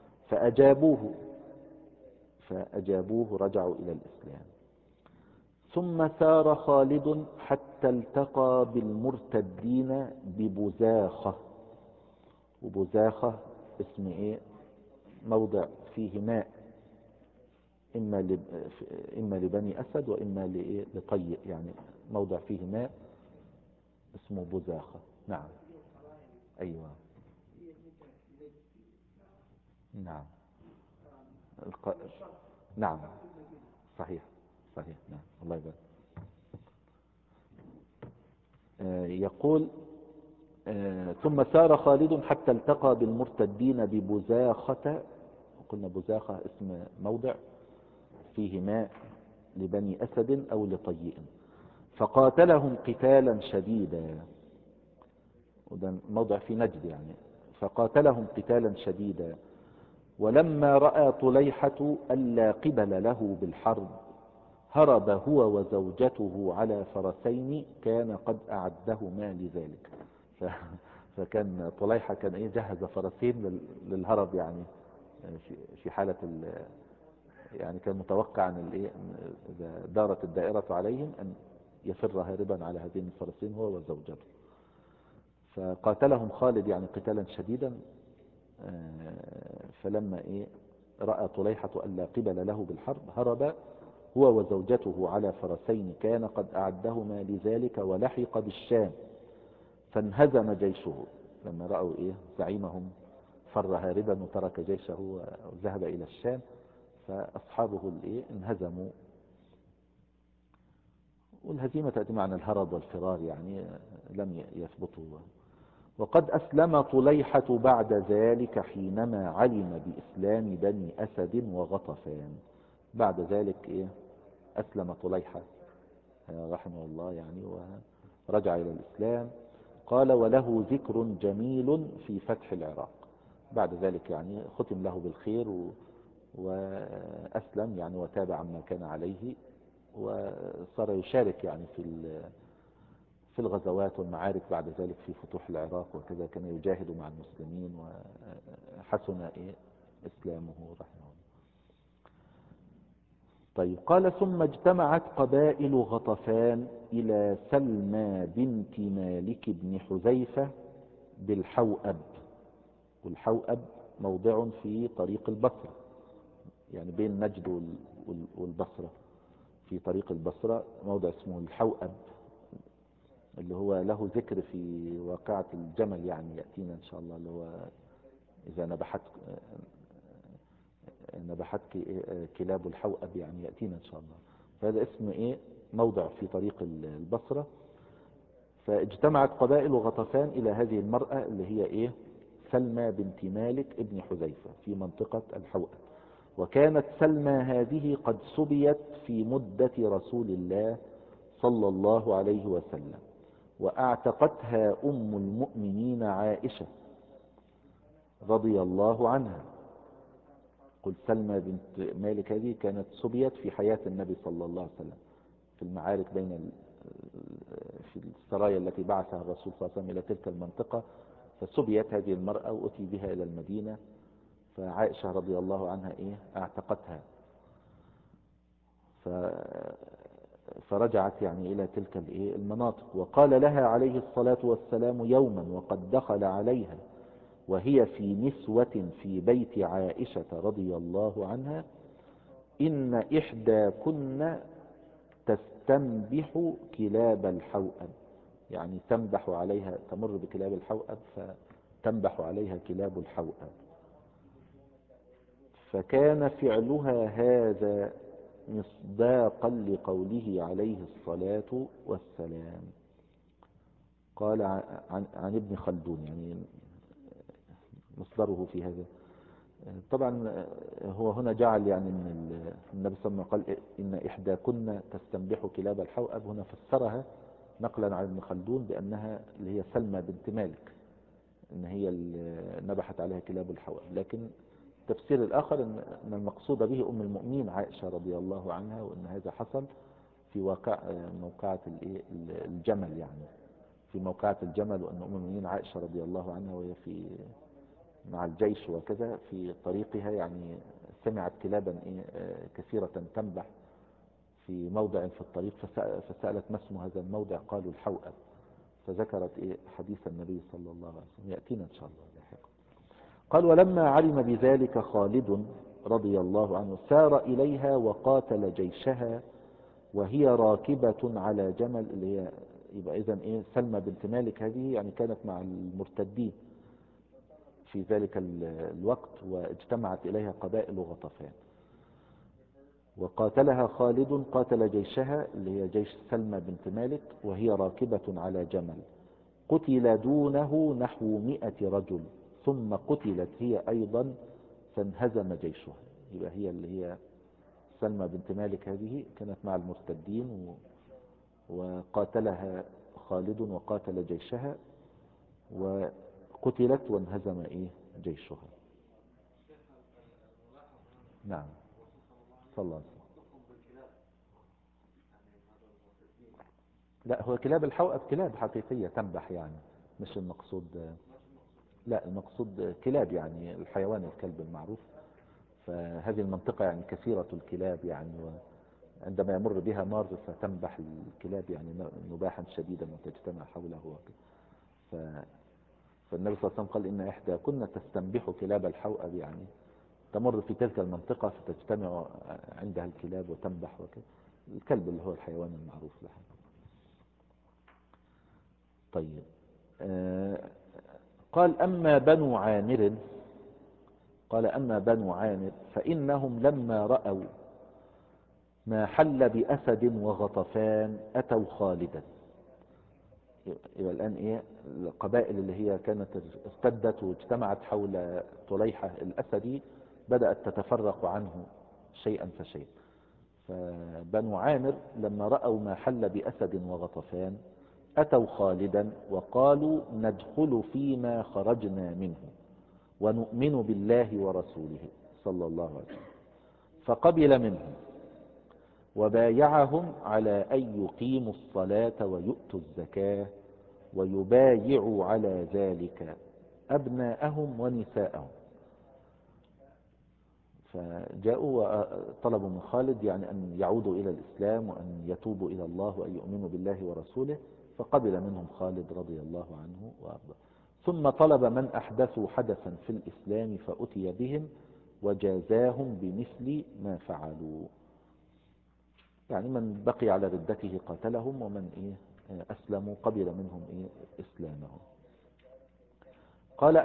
فأجابوه رجعوا إلى الإسلام. ثم سار خالد حتى التقى بالمرتدين ببزاخة. وبزاخة اسم موضع فيه ماء، إما لبني أسد وإما لطيء، يعني موضع فيه ماء اسمه بزاخة. نعم، أيوة، نعم، الق... نعم، صحيح، صحيح، نعم، الله يبارك. يقول ثم سار خالد حتى التقى بالمرتدين ببزاخة. قلنا بزاخة اسم موضع فيه ماء لبني أسد أو لطيء، فقاتلهم قتالا شديدا. وده موضع في نجد يعني. فقاتلهم قتالا شديدا، ولما رأى طليحة ألا قبل له بالحرب هرب هو وزوجته على فرسين كان قد أعدهما لذلك. فكان طليحة كان جهز فرسين للهرب، يعني في حالة يعني كان متوقع أن إذا دارت الدائرة عليهم أن يفر هاربا على هذين الفرسين هو وزوجته. فقاتلهم خالد يعني قتالا شديدا. فلما رأى طليحة ألا قبل له بالحرب هرب هو وزوجته على فرسين كان قد أعدهما لذلك ولحق بالشام، فانهزم جيشه. لما رأوا زعيمهم فر هاربا وترك جيشه وذهب إلى الشام، فأصحابه انهزموا. والهزيمة تأتي معنى الهرب والفرار، يعني لم يثبتوا. وقد أسلم طليحة بعد ذلك حينما علم بإسلام بني أسد وغطفان. بعد ذلك أسلم طليحة رحمه الله يعني ورجع إلى الإسلام. قال وله ذكر جميل في فتح العراق. بعد ذلك يعني ختم له بالخير وأسلم يعني وتاب عما كان عليه، وصار يشارك يعني في الغزوات والمعارك بعد ذلك في فتوح العراق وكذا، كان يجاهد مع المسلمين وحسن إسلامه رحمه الله. طيب قال ثم اجتمعت قبائل غطفان إلى سلمى بنت مالك بن حذيفة بالحوأب. والحوأب موضع في طريق البصرة، يعني بين نجد والبصرة، في طريق البصرة موضع اسمه الحوأب، اللي هو له ذكر في واقعة الجمل، يعني يأتينا إن شاء الله، اللي هو إذا نبحتك كلاب الحوأب، يعني يأتينا إن شاء الله. فهذا اسم موضع في طريق البصرة. فاجتمعت قبائل غطفان إلى هذه المرأة اللي هي سلمى بنت مالك ابن حذيفة في منطقة الحوأب. وكانت سلمى هذه قد سبيت في مدة رسول الله صلى الله عليه وسلم، وأعتقتها أم المؤمنين عائشة رضي الله عنها. قل سلمى بنت مالك هذه كانت سبيت في حياة النبي صلى الله عليه وسلم في المعارك في السرايا التي بعثها الرسول صلى الله عليه وسلم إلى تلك المنطقة، فسبيت هذه المرأة وأتي بها إلى المدينة، فعائشة رضي الله عنها اعتقتها، فرجعت يعني إلى تلك المناطق. وقال لها عليه الصلاة والسلام يوما وقد دخل عليها وهي في نسوة في بيت عائشة رضي الله عنها: إن إحداكن تستنبح كلاب الحوأب، يعني تنبح عليها، تمر بكلاب الحوأب فتنبح عليها كلاب الحوأب. فكان فعلها هذا مصداقا لقوله عليه الصلاة والسلام. قال عن ابن خلدون، يعني مصدره في هذا. طبعا هو هنا جعل يعني ان النبي صلى الله عليه وسلم قال إن إحداكن تستنبح كلاب الحوأب، هنا فسرها نقلا عن ابن خلدون بأنها اللي هي سلمى بنت مالك، ان هي اللي نبحت عليها كلاب الحوأب. لكن التفسير الآخر ان المقصود به أم المؤمنين عائشة رضي الله عنها، وأن هذا حصل في موقعة الجمل، يعني في موقعة الجمل، وأن أم المؤمنين عائشة رضي الله عنها وهي مع الجيش وكذا في طريقها، يعني سمعت كلابا كثيرة تنبح في موضع في الطريق، فسألت ما اسم هذا الموضع؟ قالوا الحوأب، فذكرت حديث النبي صلى الله عليه وسلم يأتينا إن شاء الله لاحقا. قال ولما علم بذلك خالد رضي الله عنه سار إليها وقاتل جيشها وهي راكبة على جمل، اللي هي يبقى إذن سلمى بنت مالك هذه يعني كانت مع المرتدين في ذلك الوقت، واجتمعت إليها قبائل غطفان، وقاتلها خالد، قاتل جيشها اللي هي جيش سلمى بنت مالك وهي راكبة على جمل. قتل دونه نحو 100 رجل، ثم قتلت هي أيضا فانهزم جيشها. يبقى هي اللي هي سلمى بنت مالك هذه كانت مع المرتدين، وقاتلها خالد وقاتل جيشها وقتلت وانهزم جيشها. نعم صلى الله عليه وسلم. لا، هو كلاب الحوأب كلاب حقيقية تنبح، يعني مش المقصود، لا المقصود كلاب يعني الحيوان الكلب المعروف. فهذه المنطقة يعني كثيرة الكلاب، يعني عندما يمر بها مار فتنبح الكلاب يعني نباحا شديدا وتجتمع حوله وكذا. فالنبي صلى الله عليه وسلم قال إن إحدى كنا تستنبح كلاب الحوأب، يعني تمر في تلك المنطقة فتجتمع عندها الكلاب وتنبح وكذا. الكلب اللي هو الحيوان المعروف لها. طيب قال أما بنو عامر فإنهم لما رأوا ما حل بأسد وغطفان أتوا خالدا. يبقى الآن القبائل اللي هي كانت ارتدت واجتمعت حول طليحة الأسدي بدأت تتفرق عنه شيئا فشيئا. فبنو عامر لما رأوا ما حل بأسد وغطفان أتوا خالدا وقالوا ندخل فيما خرجنا منه ونؤمن بالله ورسوله صلى الله عليه وسلم. فقبل منهم وبايعهم على أن يقيموا الصلاة ويؤتوا الزكاة ويبايعوا على ذلك أبناءهم ونساءهم. فجاءوا وطلبوا من خالد يعني أن يعودوا إلى الإسلام وأن يتوبوا إلى الله وأن يؤمنوا بالله ورسوله، فقبل منهم خالد رضي الله عنه وأرضاه. ثم طلب من أحدثوا حدثا في الإسلام فأتي بهم وجازاهم بمثل ما فعلوا. يعني من بقي على ردته قاتلهم، ومن أسلموا قبل منهم إسلامهم. قال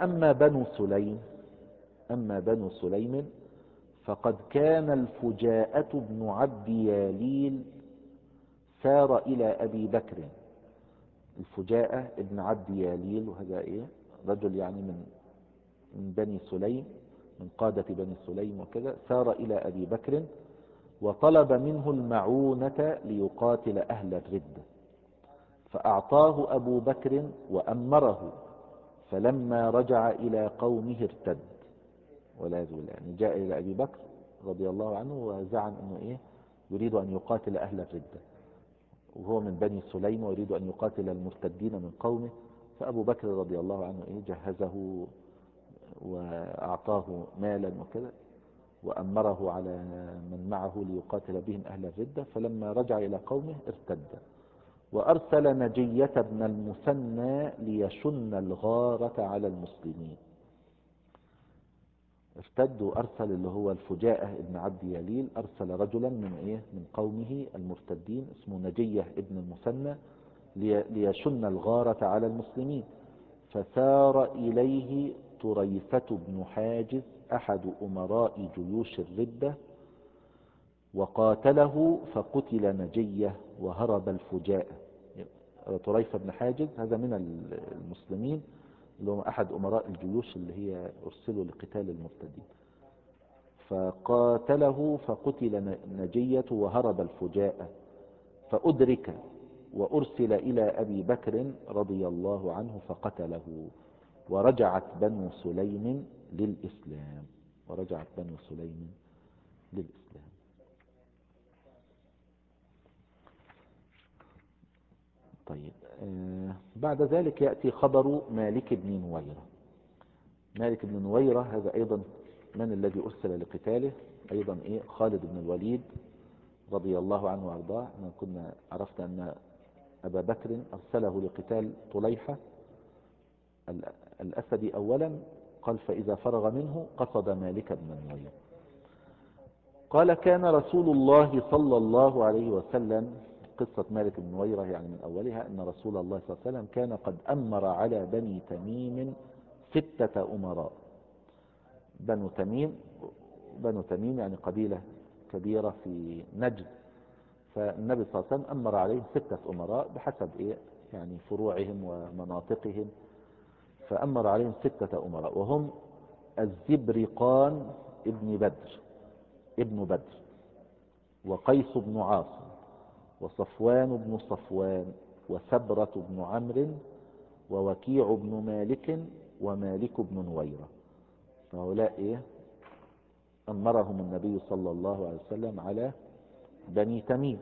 أما بنو سليم فقد كان الفجاءة بن عبد ياليل سار إلى أبي بكر. الفجاءة ابن عبد ياليل، وهذا رجل يعني من بني سليم، من قادة بني سليم وكذا، سار إلى أبي بكر وطلب منه المعونة ليقاتل أهل الردة، فأعطاه أبو بكر وأمره، فلما رجع إلى قومه ارتد والعياذ بالله. يعني جاء إلى أبي بكر رضي الله عنه وزعم أنه يريد أن يقاتل أهل الردة، وهو من بني سليم ويريد أن يقاتل المرتدين من قومه. فأبو بكر رضي الله عنه جهزه وأعطاه مالا وكذا، وأمره على من معه ليقاتل بهم أهل الردة، فلما رجع إلى قومه ارتد. وأرسل نجية بن المثنى ليشن الغارة على المسلمين. ارتد وأرسل اللي هو الفجاءة ابن عبد يليل، أرسل رجلا من قومه المرتدين اسمه نجية ابن المثنى ليشن الغارة على المسلمين. فسار إليه طريفة بن حاجز أحد أمراء جيوش الردة وقاتله، فقتل نجية وهرب الفجاءة. طريفة بن حاجز هذا من المسلمين، اللي هم أحد أمراء الجيوش اللي هي أرسلوا لقتال المرتدين. فقاتله فقتل نجية وهرب الفجاءة، فأدرك وأرسل إلى أبي بكر رضي الله عنه فقتله. ورجعت بنو سليم للإسلام. طيب، بعد ذلك يأتي خبر مالك بن نويرة. مالك بن نويرة هذا أيضا من الذي أرسل لقتاله؟ أيضا خالد بن الوليد رضي الله عنه وأرضاه. كنا عرفت أن أبا بكر أرسله لقتال طليحة الأسدي أولا، قال فإذا فرغ منه قصد مالك بن نويرة. قال كان رسول الله صلى الله عليه وسلم، قصة مالك بن نويرة يعني من أولها أن رسول الله صلى الله عليه وسلم كان قد أمر على بني تميم 6 أمراء. بنو تميم يعني قبيلة كبيرة في نجد، فالنبي صلى الله عليه وسلم أمر عليهم 6 أمراء بحسب يعني فروعهم ومناطقهم. فأمر عليهم 6 أمراء، وهم الزبرقان ابن بدر، وقيس بن عاصم، وصفوان بن صفوان، وسبرة بن عمرو، ووكيع بن مالك، ومالك بن نويرة. فهؤلاء أمرهم النبي صلى الله عليه وسلم على بني تميم.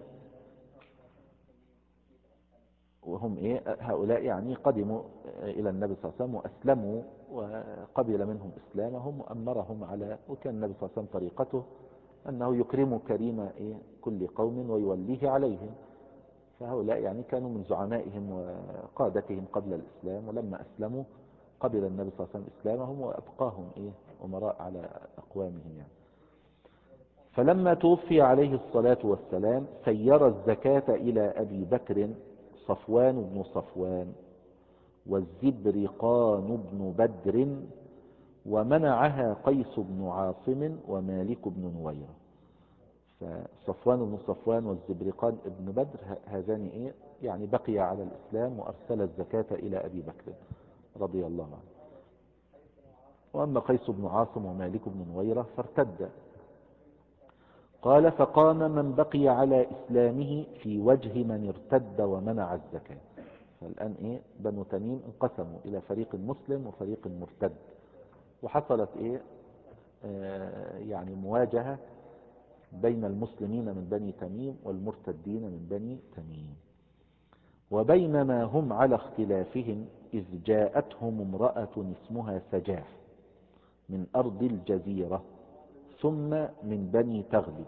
وهم هؤلاء يعني قدموا إلى النبي صلى الله عليه وسلم وأسلموا، وقبل منهم إسلامهم وأمرهم على. وكان النبي صلى الله عليه وسلم طريقته أنه يكرم كريم كل قوم ويوليه عليهم. فهؤلاء يعني كانوا من زعمائهم وقادتهم قبل الإسلام، ولما أسلموا قبل النبي صلى الله عليه وسلم إسلامهم وأبقاهم أمراء على أقوامهم يعني. فلما توفي عليه الصلاة والسلام سير الزكاة إلى أبي بكر صفوان بن صفوان والزبرقان بن بدر، ومنعها قيس بن عاصم ومالك بن نويرة. فصفوان بن صفوان والزبرقان بن بدر هذان يعني بقي على الإسلام، وأرسل الزكاة إلى أبي بكر رضي الله عنه. وأما قيس بن عاصم ومالك بن نويرة فارتد. قال فقام من بقي على إسلامه في وجه من ارتد ومنع الزكاة. فالآن بنو تميم انقسموا إلى فريق مسلم وفريق مرتد، وحصلت يعني مواجهة بين المسلمين من بني تميم والمرتدين من بني تميم. وبينما هم على اختلافهم إذ جاءتهم امرأة اسمها سجاح من أرض الجزيرة ثم من بني تغلب،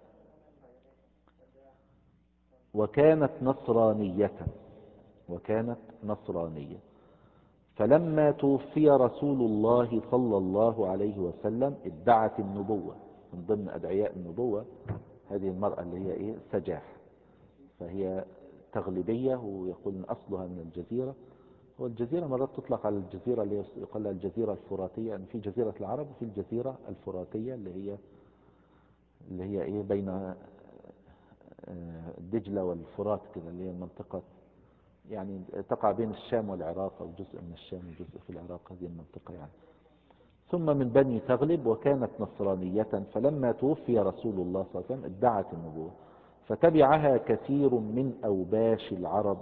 وكانت نصرانية. فلما توفي رسول الله صلى الله عليه وسلم ادعت النبوة. من ضمن أدعياء النبوة هذه المرأة اللي هي سجاح، فهي تغلبية، ويقول إن أصلها من الجزيرة. والجزيرة مرات تطلق على الجزيرة اللي يقال لها الجزيرة الفراتية، يعني في جزيرة العرب وفي الجزيرة الفراتية اللي هي بين دجلة والفرات كده، اللي هي المنطقة يعني تقع بين الشام والعراق، أو جزء من الشام وجزء في العراق، هذه المنطقة يعني. ثم من بني تغلب وكانت نصرانية. فلما توفي رسول الله صلى الله عليه وسلم ادعت النبوة، فتبعها كثير من أوباش العرب،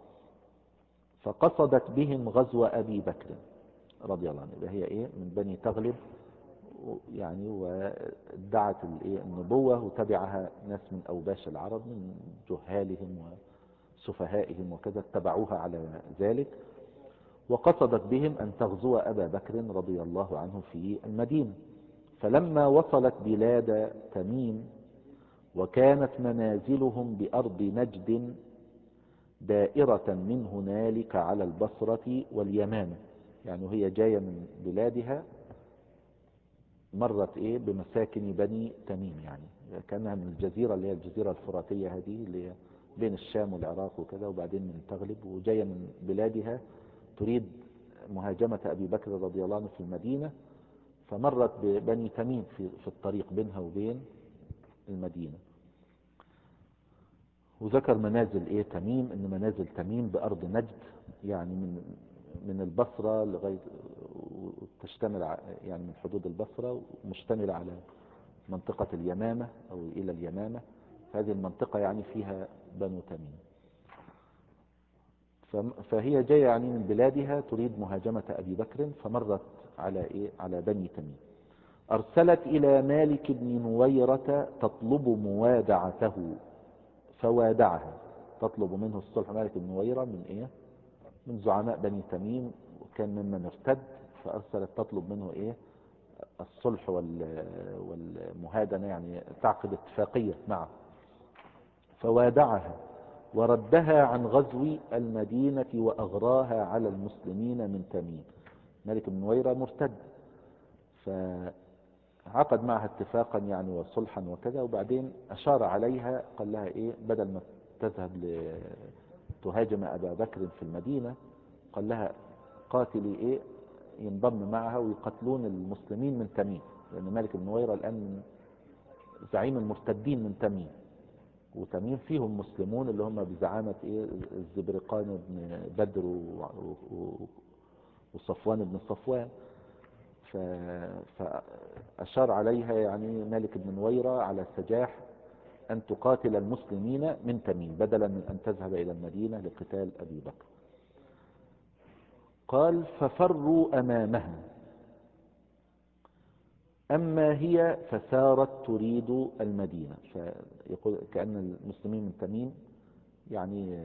فقصدت بهم غزو أبي بكر رضي الله عنه. هي من بني تغلب يعني، وادعت النبوة، وتبعها ناس من أوباش العرب من جهالهم وسفهائهم وكذا، اتبعوها على ذلك. وقصدت بهم أن تغزو أبا بكر رضي الله عنه في المدينة. فلما وصلت بلاد تميم وكانت منازلهم بأرض نجد دائرة من هنالك على البصرة واليمامة، يعني وهي جاية من بلادها مرت بمساكن بني تميم، يعني كانها من الجزيرة اللي هي الجزيرة الفراتية هذه اللي هي بين الشام والعراق وكذا، وبعدين من تغلب، وجاية من بلادها تريد مهاجمة أبي بكر رضي الله عنه في المدينة. فمرت ببني تميم في الطريق بينها وبين المدينة. وذكر منازل تميم، ان منازل تميم بأرض نجد، يعني من البصرة لغاية، تشتمل يعني من حدود البصرة، ومشتملة على منطقة اليمامة أو إلى اليمامة. هذه المنطقة يعني فيها بنو تميم. فهي جاية يعني من بلادها تريد مهاجمة أبي بكر، فمرت على بني تميم. أرسلت إلى مالك بن نويرة تطلب موادعته، فوادعها، تطلب منه الصلح. مالك بن نويرة من زعماء بني تميم، وكان ممن ارتد، فأرسلت تطلب منه الصلح والمهادنة، يعني تعقد اتفاقية معه. فوادعها وردها عن غزو المدينة وأغراها على المسلمين من تميم. مالك بن نويرة مرتد، فعقد معها اتفاقا يعني وصلحا وكذا، وبعدين أشار عليها، قال لها بدل ما تذهب تهاجم أبا بكر في المدينة، قال لها قاتلي ينضم معها ويقتلون المسلمين من تميم، لأن مالك بن نويرة الآن من زعيم المرتدين من تميم، وتميم فيهم مسلمون اللي هم بزعامة الزبرقان بن بدر وصفوان بن صفوان. فأشار عليها يعني مالك بن نويرة على سجاح أن تقاتل المسلمين من تميم بدلا من أن تذهب إلى المدينة لقتال أبي بكر. قال ففروا أمامها، أما هي فسارت تريد المدينة. فيقول كأن المسلمين من تميم يعني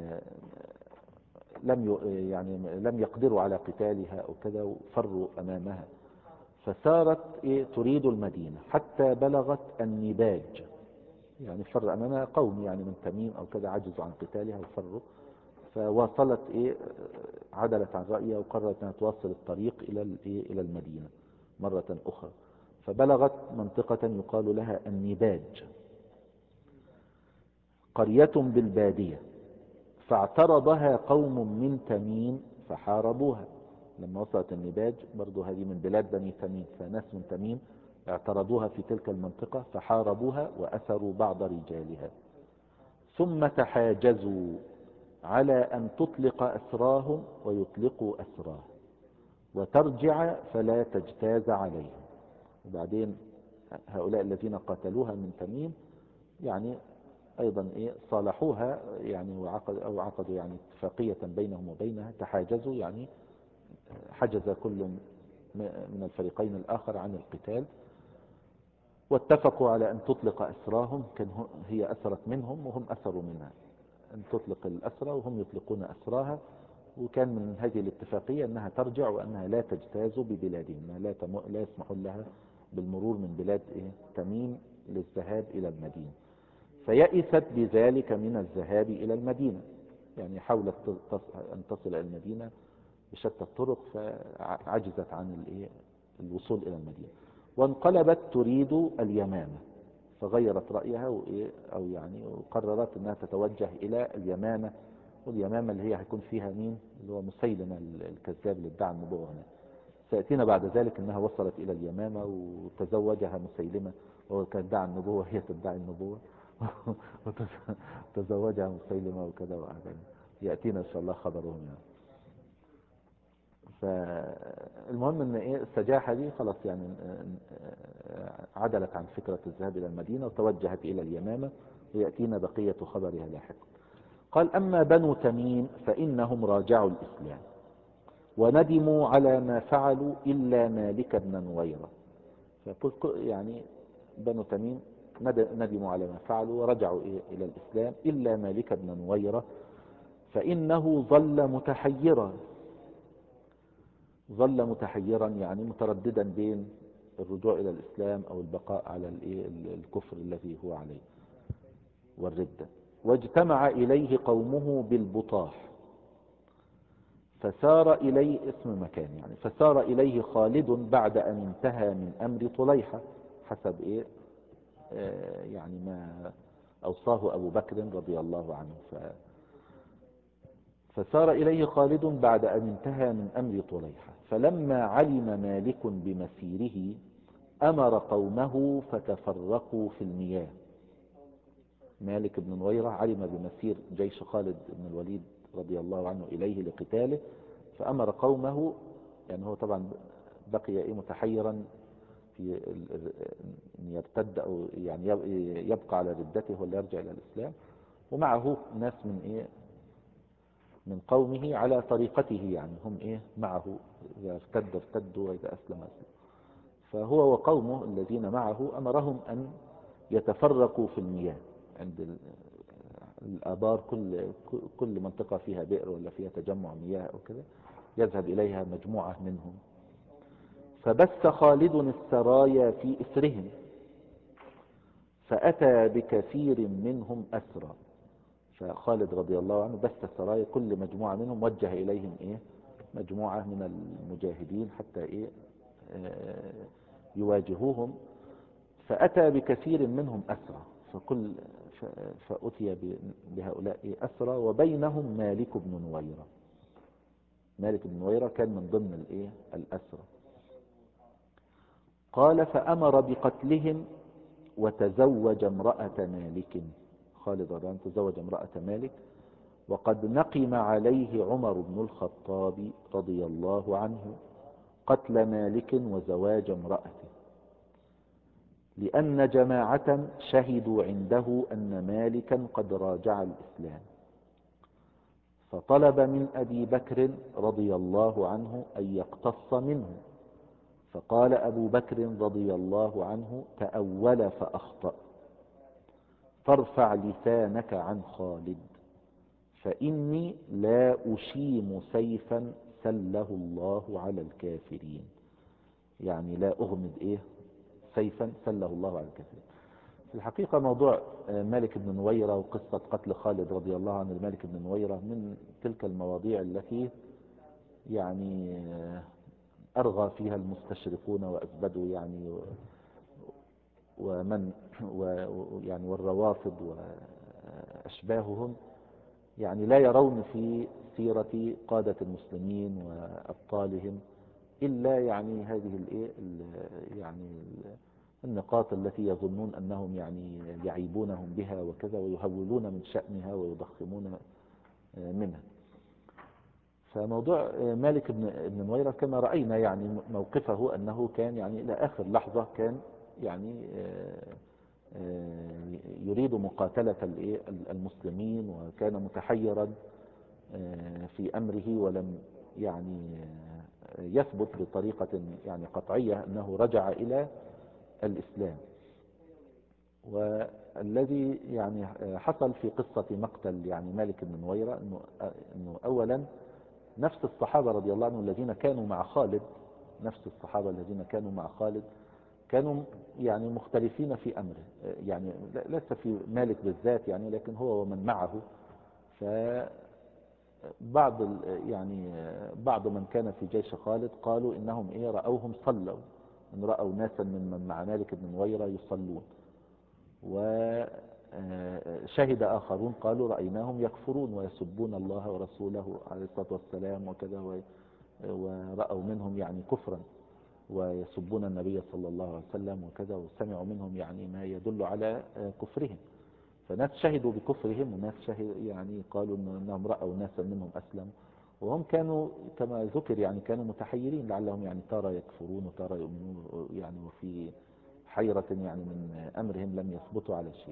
لم يقدروا على قتالها أو كذا، وفروا أمامها، فسارت تريد المدينة حتى بلغت النباج. يعني فر أمامها قوم يعني من تميم أو كذا، عجزوا عن قتالها وفروا. فواصلت عدلت عن رأيها وقررت أنها تواصل الطريق إلى المدينة مرة أخرى. فبلغت منطقة يقال لها النباج، قرية بالبادية، فاعترضها قوم من تميم فحاربوها. لما وصلت النباج برضو هذه من بلاد بني تميم، فناس من تميم اعترضوها في تلك المنطقة فحاربوها وأسروا بعض رجالها، ثم تحاجزوا على أن تطلق أسراهم ويطلقوا أسراه وترجع فلا تجتاز عليهم. وبعدين هؤلاء الذين قتلوها من تميم يعني أيضا صالحوها يعني، وعقدوا يعني اتفاقية بينهم وبينها، تحاجزوا يعني حجز كل من الفريقين الآخر عن القتال. واتفقوا على أن تطلق أسراهم، هي أسرت منهم وهم أسروا منها، أن تطلق الأسرى وهم يطلقون أسراها. وكان من هذه الاتفاقية أنها ترجع وأنها لا تجتاز ببلادهم، أنها لا يسمح لها بالمرور من بلاد تميم للذهاب إلى المدينة. فيئست بذلك من الذهاب إلى المدينة، يعني حاولت أن تصل إلى المدينة بشتى الطرق، فعجزت عن الوصول إلى المدينة، وانقلبت تريد اليمامة، فغيرت رأيها أو يعني وقررت أنها تتوجه إلى اليمامة. واليمامة اللي هي هيكون فيها مين؟ اللي هو مسيلمة الكذاب اللي ادعى النبوة هناك. سيأتينا بعد ذلك أنها وصلت إلى اليمامة وتزوجها مسيلمة، وهو كان ادعى النبوة هي تدعي النبوة وتزوجها مسيلمة وكذا وهكذا. يأتينا إن شاء الله خبرهم يعني. فالمهم ان السجاحة دي خلاص يعني عدلت عن فكرة الذهاب الى المدينة وتوجهت الى اليمامة، ويأتينا بقية خبرها لاحقا. قال: اما بنو تميم فانهم راجعوا الاسلام وندموا على ما فعلوا الا مالك بن نويرة. يعني بنو تميم ندموا على ما فعلوا ورجعوا الى الاسلام الا مالك بن نويرة، فانه ظل متحيرا يعني مترددا بين الرجوع الى الاسلام او البقاء على الكفر الذي هو عليه والردة. واجتمع اليه قومه بالبطاح، فسار اليه اسم مكان يعني، فسار اليه خالد بعد ان انتهى من امر طليحة حسب يعني ما اوصاه ابو بكر رضي الله عنه. فسار إليه خالد بعد أن انتهى من أمر طليحة، فلما علم مالك بمسيره أمر قومه فتفرقوا في المياه. مالك بن نويرة علم بمسير جيش خالد بن الوليد رضي الله عنه إليه لقتاله، فأمر قومه، يعني هو طبعا بقي متحيرا في أن يرتد أو يعني يبقى على ردته ولا يرجع إلى الإسلام، ومعه ناس من قومه على طريقته، يعني هم معه، إذا ارتدوا وإذا أسلم. فهو وقومه الذين معه أمرهم أن يتفرقوا في المياه عند الآبار. كل منطقة فيها بئر ولا فيها تجمع مياه أو كذا يذهب إليها مجموعة منهم. فبث خالد السرايا في إثرهم، فأتى بكثير منهم أسرى. فخالد رضي الله عنه بث السرايا، كل مجموعة منهم وجه إليهم مجموعة من المجاهدين حتى يواجهوهم. فأتى بكثير منهم أسرى، فأتي بهؤلاء أسرى، وبينهم مالك بن نويرة. مالك بن نويرة كان من ضمن الأسرى. قال: فأمر بقتلهم وتزوج امرأة مالك. خالد رضي الله عنه تزوج امرأة مالك، وقد نقم عليه عمر بن الخطاب رضي الله عنه قتل مالك وزواج امرأته، لأن جماعة شهدوا عنده أن مالكا قد راجع الإسلام، فطلب من أبي بكر رضي الله عنه أن يقتص منه. فقال أبو بكر رضي الله عنه: تأول فأخطأ، فارفع لسانك عن خالد، فإني لا أشيم سيفا سله الله على الكافرين. يعني لا أغمد سيفا سله الله على الكافرين. في الحقيقة موضوع مالك بن نويرة وقصة قتل خالد رضي الله عنه لمالك بن نويرة من تلك المواضيع التي يعني أرغى فيها المستشرقون وأزبدوا يعني يعني والروافض وأشباههم، يعني لا يرون في سيرة قادة المسلمين وأبطالهم إلا يعني هذه يعني النقاط التي يظنون أنهم يعني يعيبونهم بها وكذا، ويهولون من شأنها ويضخمون منها. فموضوع مالك بن نويرة كما رأينا يعني موقفه أنه كان يعني إلى آخر لحظة كان يعني يريد مقاتلة المسلمين، وكان متحيرا في أمره، ولم يعني يثبت بطريقة يعني قطعية أنه رجع إلى الإسلام. والذي يعني حصل في قصة مقتل يعني مالك بن نويرة أنه أولا نفس الصحابة رضي الله عنهم الذين كانوا مع خالد، نفس الصحابة الذين كانوا مع خالد كانوا يعني مختلفين في أمره، يعني ليس في مالك بالذات يعني، لكن هو ومن معه. فبعض يعني بعض من كان في جيش خالد قالوا إنهم رأوهم صلوا، إن رأوا ناسا من مع مالك بن نويرة يصلون، وشهد آخرون قالوا رأيناهم يكفرون ويسبون الله ورسوله عليه الصلاة والسلام وكذا، ورأوا منهم يعني كفرا ويسبون النبي صلى الله عليه وسلم وكذا، وسمعوا منهم يعني ما يدل على كفرهم. فناس شهدوا بكفرهم وناس شهد يعني قالوا انهم رأوا ناسا منهم اسلموا، وهم كانوا كما ذكر يعني كانوا متحيرين لعلهم يعني تارى يكفرون وتارى يؤمنون يعني، وفي حيرة يعني من امرهم لم يثبتوا على شيء.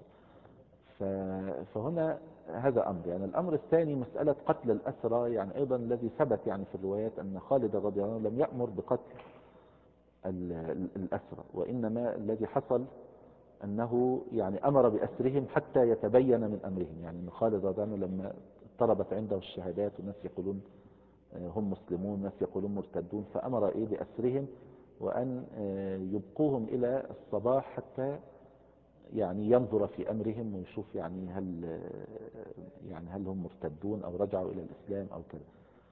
فهنا هذا امر. يعني الامر الثاني مسألة قتل الاسرى، يعني ايضا الذي ثبت يعني في الروايات ان خالد رضي الله عنه لم يأمر بقتل الاسرى، وانما الذي حصل أنه يعني أمر بأسرهم حتى يتبين من أمرهم. يعني أن خالد رضي الله عنه لما اضطربت عنده الشهادات وناس يقولون هم مسلمون ناس يقولون مرتدون، فأمر بأسرهم وأن يبقوهم إلى الصباح حتى يعني ينظر في أمرهم ويشوف يعني هل هم مرتدون أو رجعوا إلى الإسلام أو كذا.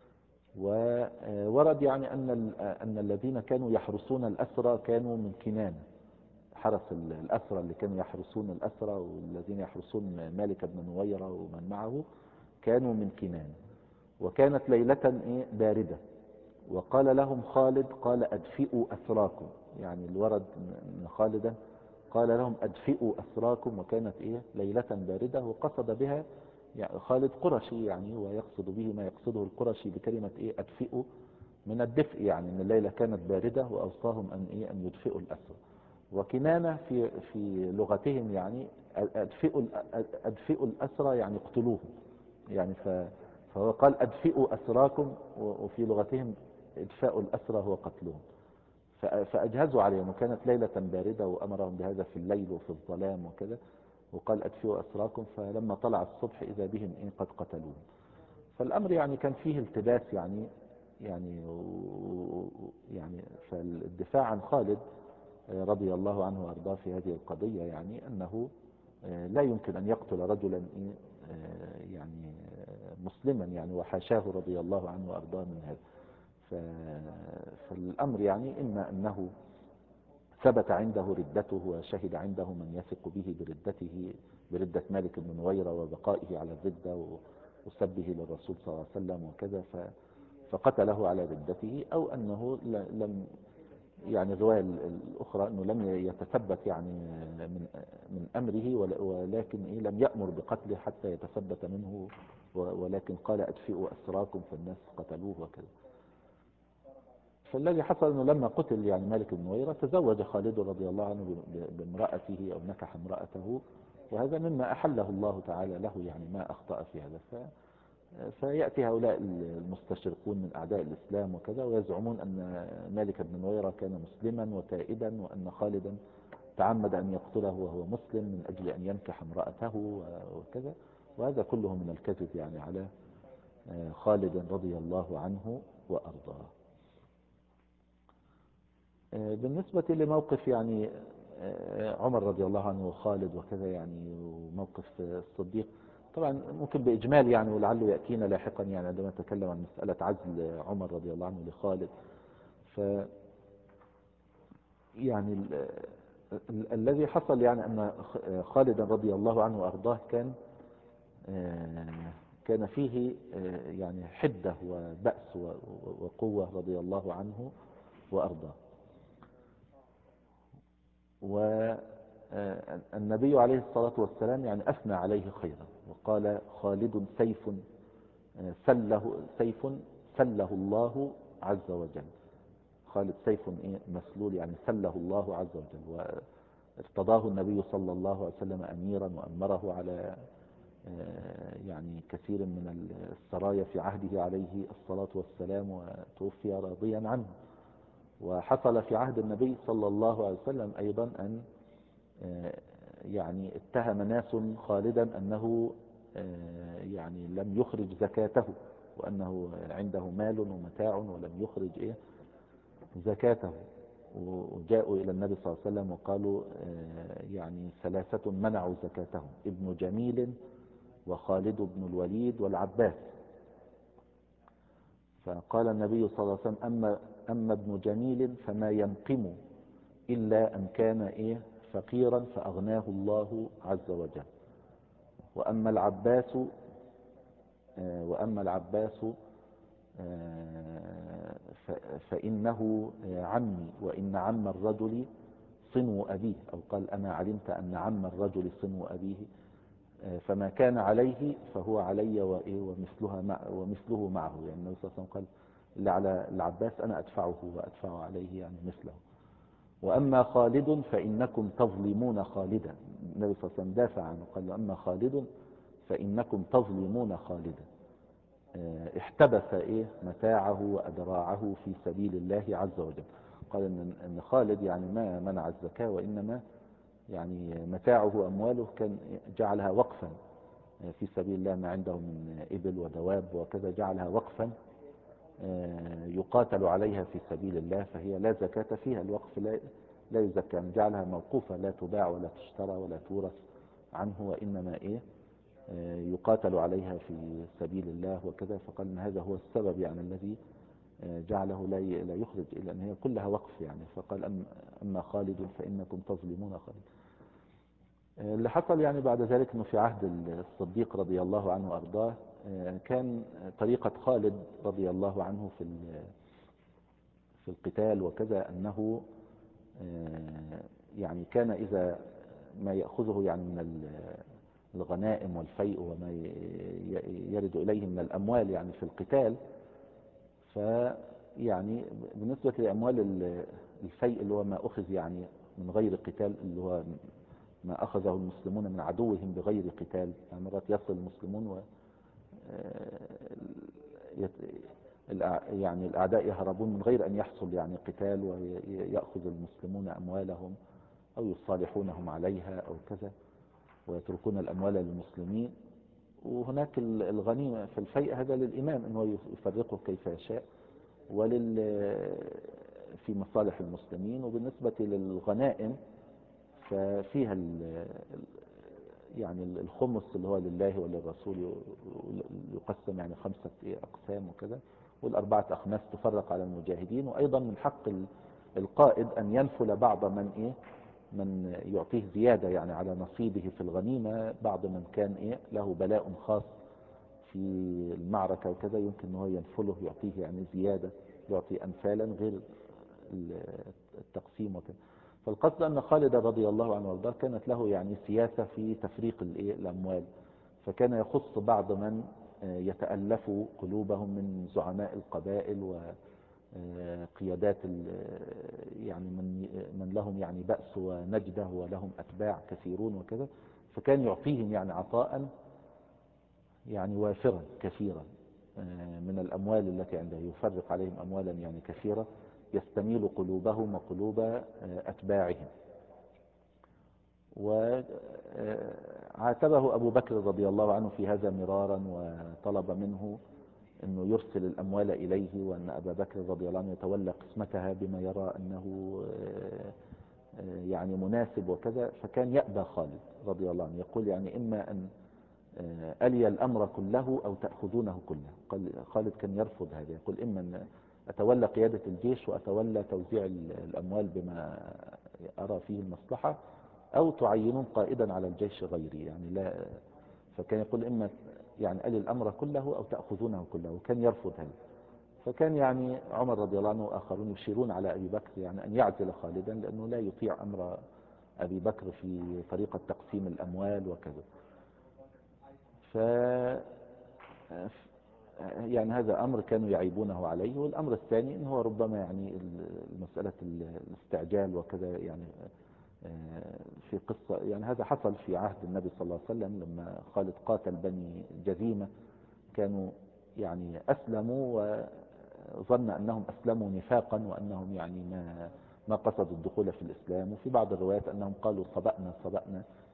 وورد يعني أن الذين كانوا يحرسون الأسرى كانوا من كنانة، حرس الأسرى اللي كانوا يحرسون الأسرى والذين يحرسون مالك بن نويرة ومن معه كانوا من كنانة. وكانت ليلة باردة، وقال لهم خالد قال أدفئوا أسراكم، يعني الورد من خالدا قال لهم أدفئوا أسراكم، وكانت ليلة باردة، وقصد بها يعني خالد قرشي يعني، ويقصد به ما يقصده القرشي بكلمة أدفئوا من الدفء، يعني ان الليلة كانت باردة وأوصاهم أن يدفئوا الأسرى. وكنانة في لغتهم يعني أدفئوا الأسرى يعني اقتلوهم، يعني فهو قال أدفئوا أسراكم، وفي لغتهم إدفاء الأسرى هو قتلهم. فأجهزوا عليهم، وكانت ليلة باردة وأمرهم بهذا في الليل وفي الظلام وكذا، وقال أدفئوا أسراكم، فلما طلع الصبح إذا بهم قد قتلوهم. فالأمر يعني كان فيه التباس يعني فالدفاع عن خالد رضي الله عنه وأرضاه في هذه القضية يعني أنه لا يمكن أن يقتل رجلا يعني مسلما يعني، وحاشاه رضي الله عنه وأرضاه من هذا. فالأمر يعني إما أنه ثبت عنده ردته وشهد عنده من يثق به بردة مالك بن نويرة وبقائه على الردة وسبه للرسول صلى الله عليه وسلم وكذا، فقتله على ردته، أو أنه لم يعني الرواية الأخرى أنه لم يتثبت يعني من أمره، ولكن لم يأمر بقتله حتى يتثبت منه، ولكن قال أدفئوا أسراكم، فالناس قتلوه وكذا. فالذي حصل أنه لما قتل يعني مالك بن نويرة تزوج خالد رضي الله عنه بامرأته أو نكح امرأته، وهذا مما أحله الله تعالى له، يعني ما أخطأ في هذا. فيأتي هؤلاء المستشرقون من أعداء الإسلام وكذا ويزعمون أن مالك بن نويرة كان مسلما وتائبا، وأن خالدا تعمد أن يقتله وهو مسلم من أجل أن ينكح امرأته وكذا، وهذا كله من الكذب يعني على خالد رضي الله عنه وأرضاه. بالنسبة لموقف يعني عمر رضي الله عنه وخالد وكذا يعني، وموقف الصديق طبعا ممكن بإجمال يعني، ولعله يأتينا لاحقا يعني عندما نتكلم عن مسألة عزل عمر رضي الله عنه لخالد. ف يعني الذي حصل يعني أن خالد رضي الله عنه وأرضاه كان فيه يعني حدة وبأس وقوة رضي الله عنه وأرضاه. والنبي عليه الصلاة والسلام يعني أثنى عليه خيرا، وقال خالد سيف سله الله عز وجل. خالد سيف مسلول يعني سله الله عز وجل، وارتضاه النبي صلى الله عليه وسلم أميرا وأمره على يعني كثير من السرايا في عهده عليه الصلاة والسلام، وتوفي راضيا عنه. وحصل في عهد النبي صلى الله عليه وسلم أيضا أن يعني اتهم ناس خالدا أنه يعني لم يخرج زكاته، وأنه عنده مال ومتاع ولم يخرج زكاته. وجاءوا إلى النبي صلى الله عليه وسلم وقالوا يعني ثلاثة منعوا زكاتهم: ابن جميل وخالد بن الوليد والعباس. فقال النبي صلى الله عليه وسلم: أما ابن جميل فما ينقم إلا أن كان فقيرا فأغناه الله عز وجل. وأما العباس فإنه عمي، وإن عم الرجل صنو أبيه، أو قال: أما علمت أن عم الرجل صنو أبيه، فما كان عليه فهو علي ومثله معه. يعني النبي صلى الله عليه وسلم قال: اللي على العباس أنا أدفعه وأدفع عليه يعني مثله. وأما خالد فإنكم تظلمون خالدا. النبي صلى الله عليه وسلم دافع عنه، قال: أما خالد فإنكم تظلمون خالدا. احتبس متاعه وأدراعه في سبيل الله عز وجل. قال إن خالد يعني ما منع الزكاة، وإنما يعني متاعه وأمواله كان جعلها وقفا في سبيل الله، ما عنده من إبل ودواب وكذا جعلها وقفا يقاتل عليها في سبيل الله، فهي لا زكاة فيها. الوقف لا يزكى، يعني جعلها موقوفة لا تباع ولا تشترى ولا تورث عنه، وإنما يقاتل عليها في سبيل الله وكذا. فقال ان هذا هو السبب يعني الذي جعله لا يخرج، إلا أن هي كلها وقف يعني. فقال: أما خالد فإنكم تظلمون خالد. اللي حصل يعني بعد ذلك أنه في عهد الصديق رضي الله عنه وأرضاه كان طريقة خالد رضي الله عنه في القتال وكذا، أنه يعني كان إذا ما يأخذه يعني من الغنائم والفيء وما يرد إليه من الأموال يعني في القتال، فيعني بالنسبة لأموال الفيء اللي هو ما أخذ يعني من غير قتال، اللي هو ما أخذه المسلمون من عدوهم بغير قتال، يعني مرات يصل المسلمون يعني الأعداء يهربون من غير أن يحصل يعني قتال، ويأخذ المسلمون أموالهم أو يصالحونهم عليها أو كذا، ويتركون الأموال للمسلمين. وهناك الغنيمة في الفيء هذا للإمام أنه يفرقه كيف يشاء في مصالح المسلمين. وبالنسبة للغنائم ففيها يعني الخمس اللي هو لله وللرسول يقسم يعني 5 أقسام وكذا، والأربعة أخماس تفرق على المجاهدين. وأيضا من حق القائد أن ينفل بعض من يعطيه زيادة يعني على نصيبه في الغنيمة، بعض من كان له بلاء خاص في المعركة وكذا، يمكن أنه ينفله يعطيه يعني زيادة، يعطي أنفالا غير التقسيم وكذا. فالقصد أن خالد رضي الله عنه وارضاه كانت له يعني سياسة في تفريق الأموال، فكان يخص بعض من يتألف قلوبهم من زعماء القبائل وقيادات يعني من لهم يعني بأس ونجدة ولهم أتباع كثيرون وكذا، فكان يعطيهم يعني عطاء يعني وافرا كثيرا من الأموال التي عنده، يفرق عليهم أموالا يعني كثيرة يستميل قلوبهم وقلوب أتباعهم. وعاتبه أبو بكر رضي الله عنه في هذا مرارا، وطلب منه أنه يرسل الأموال إليه، وأن أبا بكر رضي الله عنه يتولى قسمتها بما يرى أنه يعني مناسب وكذا. فكان يأبى خالد رضي الله عنه، يقول يعني: إما أن ألي الأمر كله أو تأخذونه كله. خالد كان يرفض هذا، يقول: إما أن أتولى قيادة الجيش وأتولى توزيع الأموال بما أرى فيه المصلحة، أو تعينون قائدا على الجيش غيري يعني لا. فكان يقول: إما يعني ألي الأمر كله أو تأخذونه كله، وكان يرفض هذا. فكان يعني عمر رضي الله عنه وآخرون يشيرون على أبي بكر يعني أن يعزل خالدا، لأنه لا يطيع أمر أبي بكر في طريقة تقسيم الأموال وكذا. ف يعني هذا أمر كانوا يعيبونه عليه. والأمر الثاني أنه ربما يعني مسألة الاستعجال وكذا، يعني في قصة يعني هذا حصل في عهد النبي صلى الله عليه وسلم لما خالد قاتل بني جذيمة، كانوا يعني أسلموا وظن أنهم أسلموا نفاقا، وأنهم يعني ما قصدوا الدخول في الإسلام. وفي بعض الروايات أنهم قالوا: صبأنا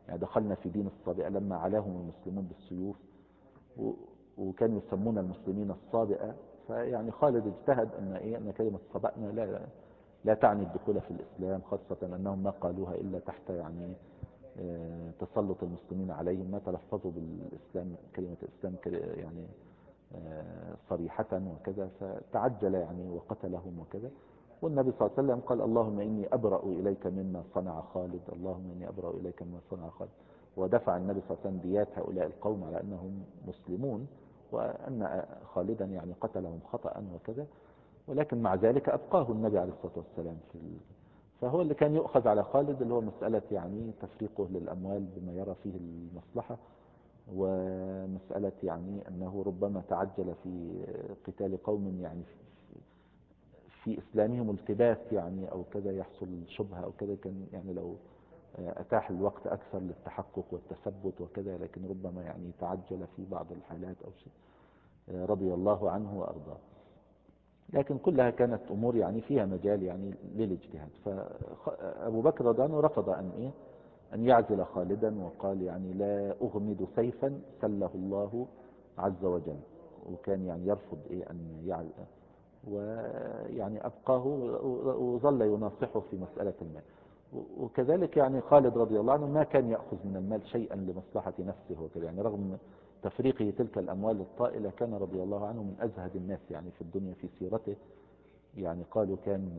يعني دخلنا في دين الصابئة لما علاهم المسلمون بالسيوف، و- وكانوا يسمون المسلمين الصابئة. فيعني خالد اجتهد أن كلمة صبأنا لا تعني الدخول في الإسلام، خاصة أنهم ما قالوها إلا تحت يعني تسلط المسلمين عليهم، ما تلفظوا بالإسلام كلمة الإسلام يعني صريحة وكذا، فتعجل يعني وقتلهم وكذا. والنبي صلى الله عليه وسلم قال اللهم إني أبرأ إليك مما صنع خالد، اللهم إني أبرأ إليك مما صنع خالد. ودفع النبي صلى الله عليه وسلم ديات هؤلاء القوم على أنهم مسلمون، وأن خالدا يعني قتلهم خطأ وكذا. ولكن مع ذلك أبقاه النبي عليه الصلاة والسلام فهو اللي كان يؤخذ على خالد، اللي هو مسألة يعني تفريقه للأموال بما يرى فيه المصلحة، ومسألة يعني أنه ربما تعجل في قتال قوم يعني في إسلامهم التباس يعني أو كذا، يحصل شبهة أو كذا، كان يعني لو أتاح الوقت أكثر للتحقق والتثبت وكذا، لكن ربما يعني تعجل في بعض الحالات أو شيء، رضي الله عنه وأرضاه. لكن كلها كانت أمور يعني فيها مجال يعني للاجتهاد. فأبو بكر رضي الله عنه رفض أن يعزل خالدا، وقال يعني لا أغمد سيفا سله الله عز وجل، وكان يعني يرفض أن يعزل، ويعني أبقاه وظل يناصحه في مسألة المال. وكذلك يعني خالد رضي الله عنه ما كان يأخذ من المال شيئا لمصلحة نفسه وكذا، يعني رغم تفريقه تلك الأموال الطائلة كان رضي الله عنه من أزهد الناس يعني في الدنيا في سيرته. يعني قالوا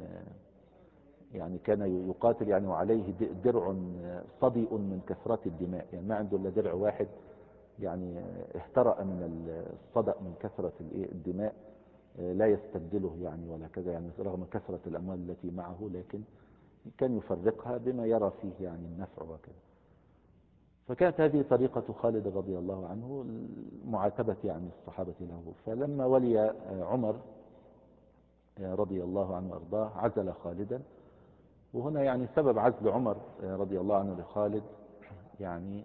كان يقاتل يعني وعليه درع صدئ من كثرة الدماء، يعني ما عنده إلا درع واحد، يعني اهترأ من الصدأ من كثرة الدماء، لا يستبدله يعني ولا كذا، يعني رغم كثرة الأموال التي معه، لكن كان يفرقها بما يرى فيه يعني النفع وكذا. فكانت هذه طريقة خالد رضي الله عنه معاتبة يعني الصحابة له. فلما ولي عمر رضي الله عنه وارضاه عزل خالدا. وهنا يعني سبب عزل عمر رضي الله عنه لخالد يعني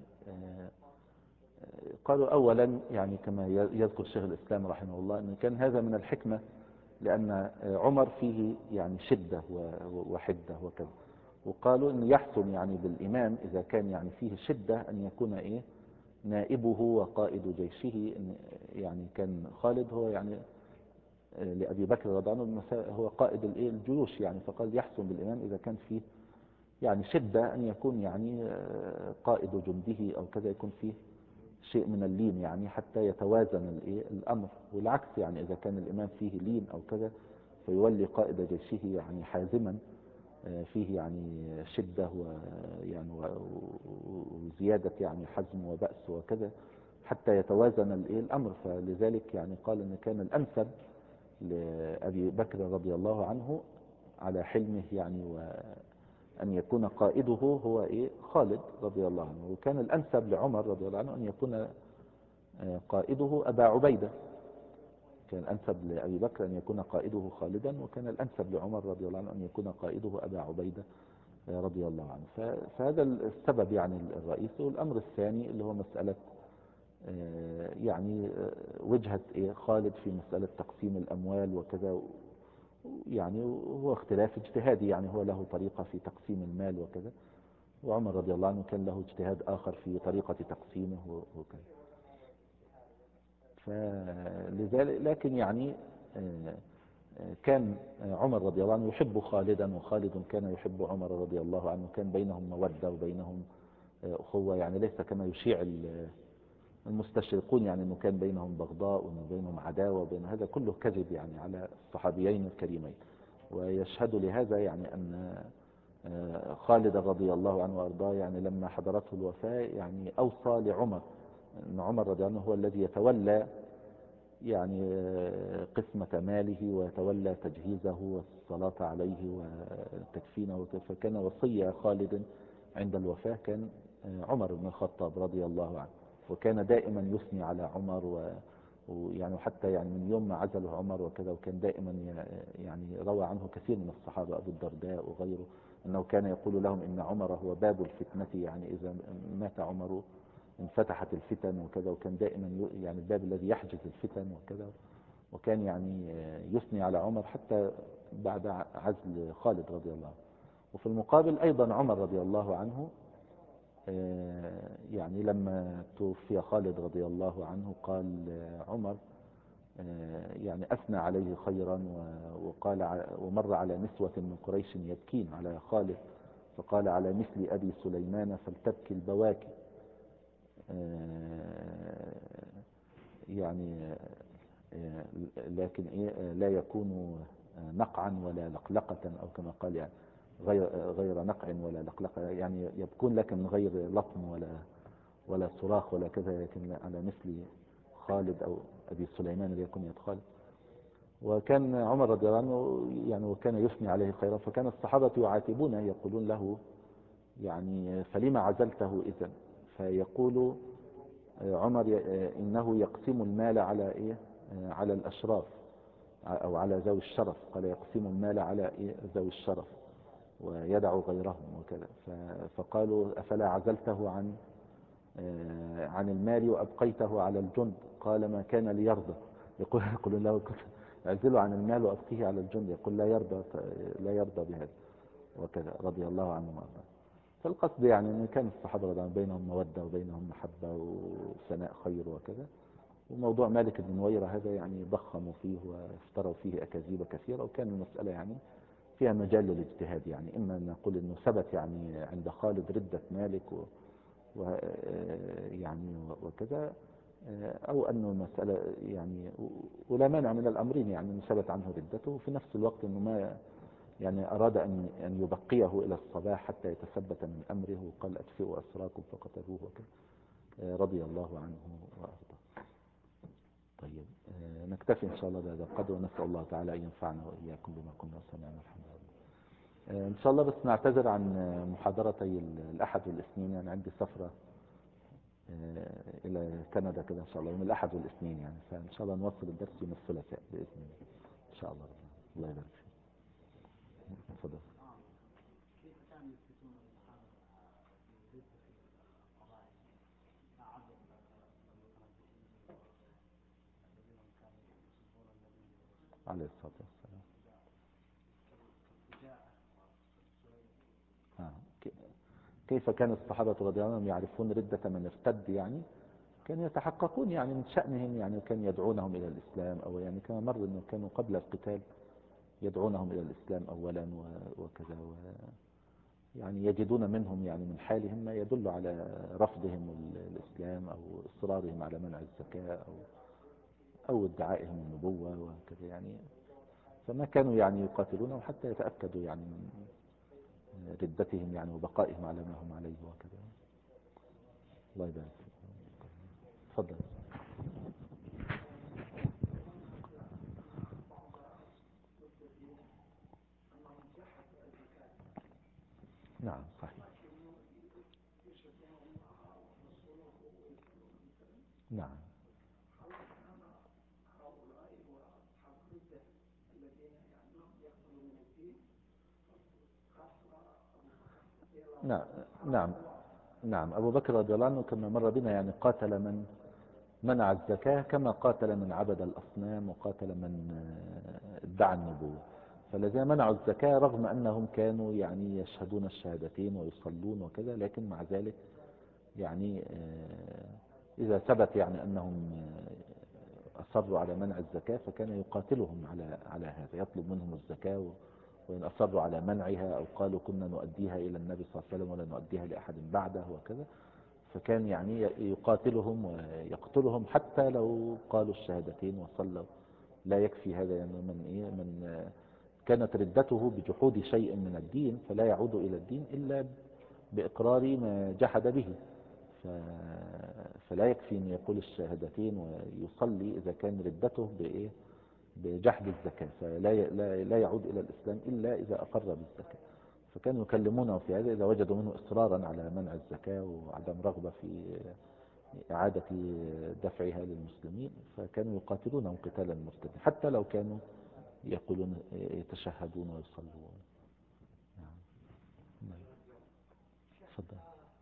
قالوا أولا يعني كما يذكر شيخ الإسلام رحمه الله أن كان هذا من الحكمة، لأن عمر فيه يعني شدة وحدة وكذا، وقالوا أن يحسن يعني بالإمام إذا كان يعني فيه شدة أن يكون نائبه وقائد جيشه. يعني كان خالد هو يعني لأبي بكر رضي الله عنه هو قائد الجيوش يعني، فقال يحسن بالإمام إذا كان فيه يعني شدة أن يكون يعني قائد جنده أو كذا يكون فيه شيء من اللين، يعني حتى يتوازن الأمر. والعكس يعني إذا كان الإمام فيه لين أو كذا فيولي قائد جيشه يعني حازما فيه يعني شدة ويعني وزيادة يعني حزم وبأس وكذا، حتى يتوازن الأمر. فلذلك يعني قال أن كان الأنسب لأبي بكر رضي الله عنه على حلمه يعني وأن يكون قائده هو خالد رضي الله عنه. وكان الأنسب لعمر رضي الله عنه أن يكون قائده أبا عبيدة. كان الأنسب لأبي بكر أن يكون قائده خالدا، وكان الأنسب لعمر رضي الله عنه أن يكون قائده أبا عبيدة رضي الله عنه. فهذا السبب يعني الرئيسي. والأمر الثاني اللي هو مسألة يعني وجهة خالد في مسألة تقسيم الأموال وكذا، يعني هو اختلاف اجتهادي، يعني هو له طريقة في تقسيم المال وكذا، وعمر رضي الله عنه كان له اجتهاد آخر في طريقة تقسيمه وكذا. فلذلك لكن يعني كان عمر رضي الله عنه يحب خالدا، وخالد كان يحب عمر رضي الله عنه، كان بينهم مودة وبينهم أخوة، يعني ليس كما يشيع المستشرقون يعني أنه كان بينهم بغضاء وأنه بينهم عداوة، وبين هذا كله كذب يعني على الصحابيين الكريمين. ويشهد لهذا يعني أن خالد رضي الله عنه وأرضاه يعني لما حضرته الوفاة يعني أوصى لعمر أن عمر رضي الله عنه هو الذي يتولى يعني قسمة ماله ويتولى تجهيزه والصلاة عليه وتكفينه. فكان وصية خالد عند الوفاة كان عمر بن الخطاب رضي الله عنه، وكان دائما يثني على عمر ويعني حتى يعني من يوم ما عزله عمر وكذا، وكان دائما يعني روى عنه كثير من الصحابة أبو الدرداء وغيره أنه كان يقول لهم إن عمر هو باب الفتنة، يعني إذا مات عمر انفتحت الفتن وكذا، وكان دائما يعني الباب الذي يحجز الفتن وكذا. وكان يعني يثني على عمر حتى بعد عزل خالد رضي الله عنه. وفي المقابل أيضا عمر رضي الله عنه يعني لما توفي خالد رضي الله عنه قال عمر يعني أثنى عليه خيرا، وقال ومر على نسوة من قريش يبكين على خالد، فقال على مثل أبي سليمان فلتبكي البواكي. يعني لكن لا يكون نقعا ولا لقلقة، أو كما قال يعني غير نقع ولا لقلقة، يعني يبكون لكن من غير لطم ولا صراخ ولا كذا، لكن على مثل خالد أو أبي سليمان ليكن يد خالد. وكان عمر رضي الله عنه يعني وكان يثني عليه خيرا، فكان الصحابة يعاتبونه يقولون له يعني فلما عزلته إذن؟ فيقول عمر إنه يقسم المال على على الأشراف أو على ذوي الشرف. قال يقسم المال على ذوي الشرف ويدع غيرهم وكذا. فقالوا أفلا عزلته عن المال وأبقيته على الجند؟ قال ما كان ليرضى. يقولون له اعزله عن المال وأبقيه على الجند، يقول لا يرضى بهذا وكذا رضي الله عنه وارضاه. فالقصد يعني أن كان الصحابة رضي الله عنهم بينهم مودة وبينهم محبة وثناء خير وكذا. وموضوع مالك بن نويرة هذا يعني ضخموا فيه وافتروا فيه أكاذيب كثيرة، وكان المسألة يعني فيها مجال للاجتهاد، يعني إما أن نقول أنه ثبت يعني عند خالد ردة مالك يعني وكذا، أو أنه مسألة يعني ولا مانع من الأمرين، يعني أنه ثبت عنه ردته، وفي نفس الوقت أنه ما يعني أراد أن يبقيه إلى الصباح حتى يتثبت من أمره، وقال أدفئوا أسراكم فقتلوه وكذا رضي الله عنه وأرضاه. طيب نكتفي إن شاء الله بهذا القدر، ونسأل الله تعالى أن ينفعنا وإياكم بما كنا سمعنا. الحمد لله. إن شاء الله بس نعتذر عن محاضرتي الأحد والاثنين، يعني عندي سفرة إلى كندا كده إن شاء الله يوم الأحد والاثنين، يعني فإن شاء الله نوصل الدرس يوم الثلاثاء بإذن الله إن شاء الله. الله يبارك فيك. تفضل. عليه الصلاة والسلام. كيف كان الصحابة رضي الله عنهم يعرفون ردة من ارتد؟ يعني كانوا يتحققون يعني من شأنهم، يعني كان يدعونهم إلى الإسلام، أو يعني كما مر أنه كانوا قبل القتال يدعونهم إلى الإسلام أولا وكذا، يعني يجدون منهم يعني من حالهم ما يدل على رفضهم الإسلام أو إصرارهم على منع الزكاة أو ادعائهم النبوة وكذا، يعني فما كانوا يعني يقاتلونهم حتى يتأكدوا يعني من ردتهم يعني وبقائهم على ما هم عليه وكذا. الله يبارك فيك. تفضل. نعم صحيح. نعم. نعم. نعم. نعم أبو بكر رضي الله عنه كما مر بنا يعني قاتل من منع الزكاة، كما قاتل من عبد الأصنام، وقاتل من ادعى النبوة. فالذين منعوا الزكاة رغم أنهم كانوا يعني يشهدون الشهادتين ويصلون وكذا، لكن مع ذلك يعني إذا ثبت يعني أنهم أصروا على منع الزكاة فكان يقاتلهم على هذا، يطلب منهم الزكاة، وإن أصروا على منعها أو قالوا كنا نؤديها إلى النبي صلى الله عليه وسلم ولا نؤديها لأحد بعده وكذا، فكان يعني يقاتلهم ويقتلهم حتى لو قالوا الشهادتين وصلوا. لا يكفي هذا يعني من كانت ردته بجحود شيء من الدين، فلا يعود إلى الدين إلا بإقرار ما جحد به. فلا يكفي أن يقول الشهادتين ويصلي إذا كان ردته بجحد الزكاة، لا يعود إلى الإسلام إلا إذا أقر بالزكاة. فكانوا يكلمونه في هذا إذا وجدوا منه إصرارا على منع الزكاة وعدم رغبة في إعادة دفعها للمسلمين، فكانوا يقاتلونهم قتالا مرتدا حتى لو كانوا يقولون يتشهدون ويصلون. نعم. تفضل.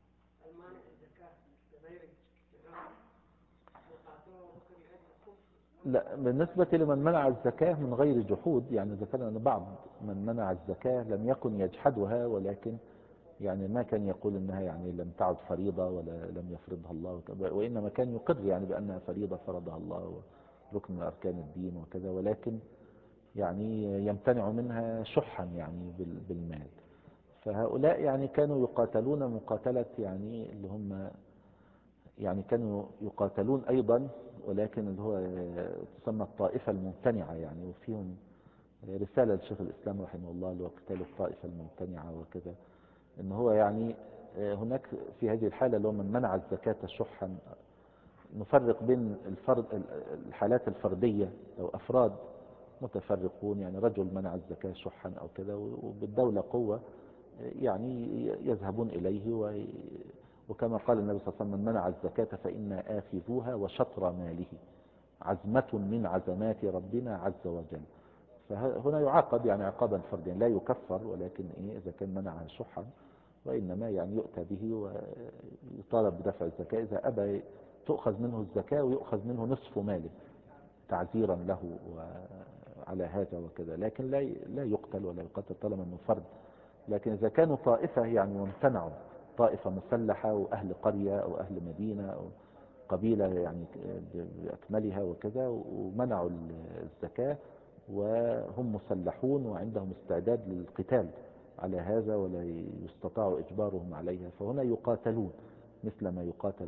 لا، بالنسبة لمن منع الزكاة من غير جحود، يعني ذكرنا أن بعض من منع الزكاة لم يكن يجحدها، ولكن يعني ما كان يقول انها يعني لم تعد فريضة ولا لم يفرضها الله وانما كان يقر يعني بانها فريضة فرضها الله وركن من اركان الدين وكذا، ولكن يعني يمتنع منها شحا يعني بالمال. فهؤلاء يعني كانوا يقاتلون مقاتلة يعني اللي هم يعني كانوا يقاتلون ايضا، ولكن اللي هو تسمى الطائفة الممتنعة يعني. وفيهم رسالة لشيخ الاسلام رحمه الله اللي هو قتال الطائفة الممتنعة وكذا، ان هو يعني هناك في هذه الحالة اللي هو من منع الزكاة شحا، نفرق بين الحالات الفردية، لو افراد متفرقون يعني رجل منع الزكاة شحا او كذا وبالدولة قوة يعني يذهبون اليه وكما قال النبي صلى الله عليه وسلم من منع الزكاة فإنا آخذوها وشطر ماله، عزمة من عزمات ربنا عز وجل. فهنا يعاقب يعني عقابا فرديا، لا يكفر، ولكن إذا كان منعها شحا وإنما يعني يؤتى به ويطالب بدفع الزكاة. إذا أبى تؤخذ منه الزكاة ويؤخذ منه نصف ماله تعزيرا له على هذا وكذا، لكن لا يقتل ولا يقتل طالما أنه فرد. لكن إذا كانوا طائفة يعني وامتنعوا، طائفة مسلحة وأهل قرية أو أهل مدينة أو قبيلة يعني بأكملها وكذا، ومنعوا الزكاة وهم مسلحون وعندهم استعداد للقتال على هذا ولا يستطاع إجبارهم عليها، فهنا يقاتلون مثل ما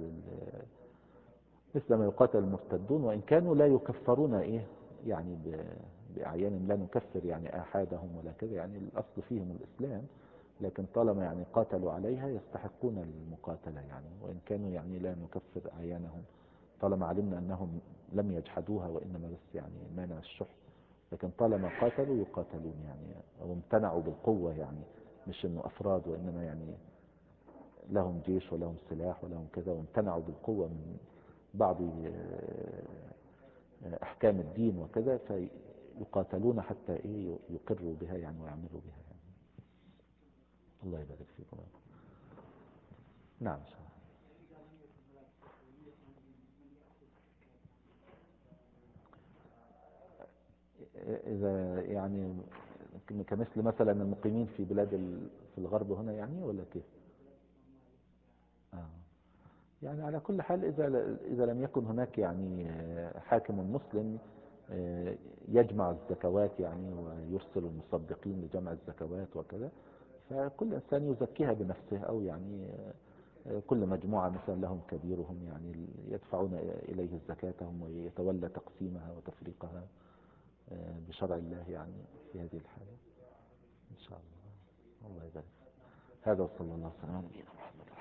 يقاتل المرتدون، وإن كانوا لا يكفرون يعني بأعيانهم، لا نكفر يعني آحادهم ولا كذا، يعني الأصل فيهم الإسلام، لكن طالما يعني قاتلوا عليها يستحقون المقاتلة يعني، وإن كانوا يعني لا نكفر أعيانهم طالما علمنا أنهم لم يجحدوها وإنما بس يعني مانع الشح. لكن طالما قاتلوا يقاتلون يعني، أو امتنعوا بالقوة يعني، مش إنه أفراد وإنما يعني لهم جيش ولهم سلاح ولهم كذا، وامتنعوا بالقوة من بعض أحكام الدين وكذا، فيقاتلون حتى يقروا بها يعني ويعملوا بها يعني. الله يبارك فيكم. نعم. إذا يعني كمثل مثلا المقيمين في بلاد في الغرب هنا يعني، ولا كيف؟ آه. يعني على كل حال إذا لم يكن هناك يعني حاكم مسلم يجمع الزكوات يعني ويرسل المصدقين لجمع الزكوات وكذا، فكل إنسان يزكيها بنفسه، أو يعني كل مجموعة مثلا لهم كبيرهم يعني يدفعون إليه زكاتهم ويتولى تقسيمها وتفريقها بشرع الله يعني في هذه الحالة إن شاء الله. الله يبارك. هذا وصلى الله وسلم على نبينا محمد.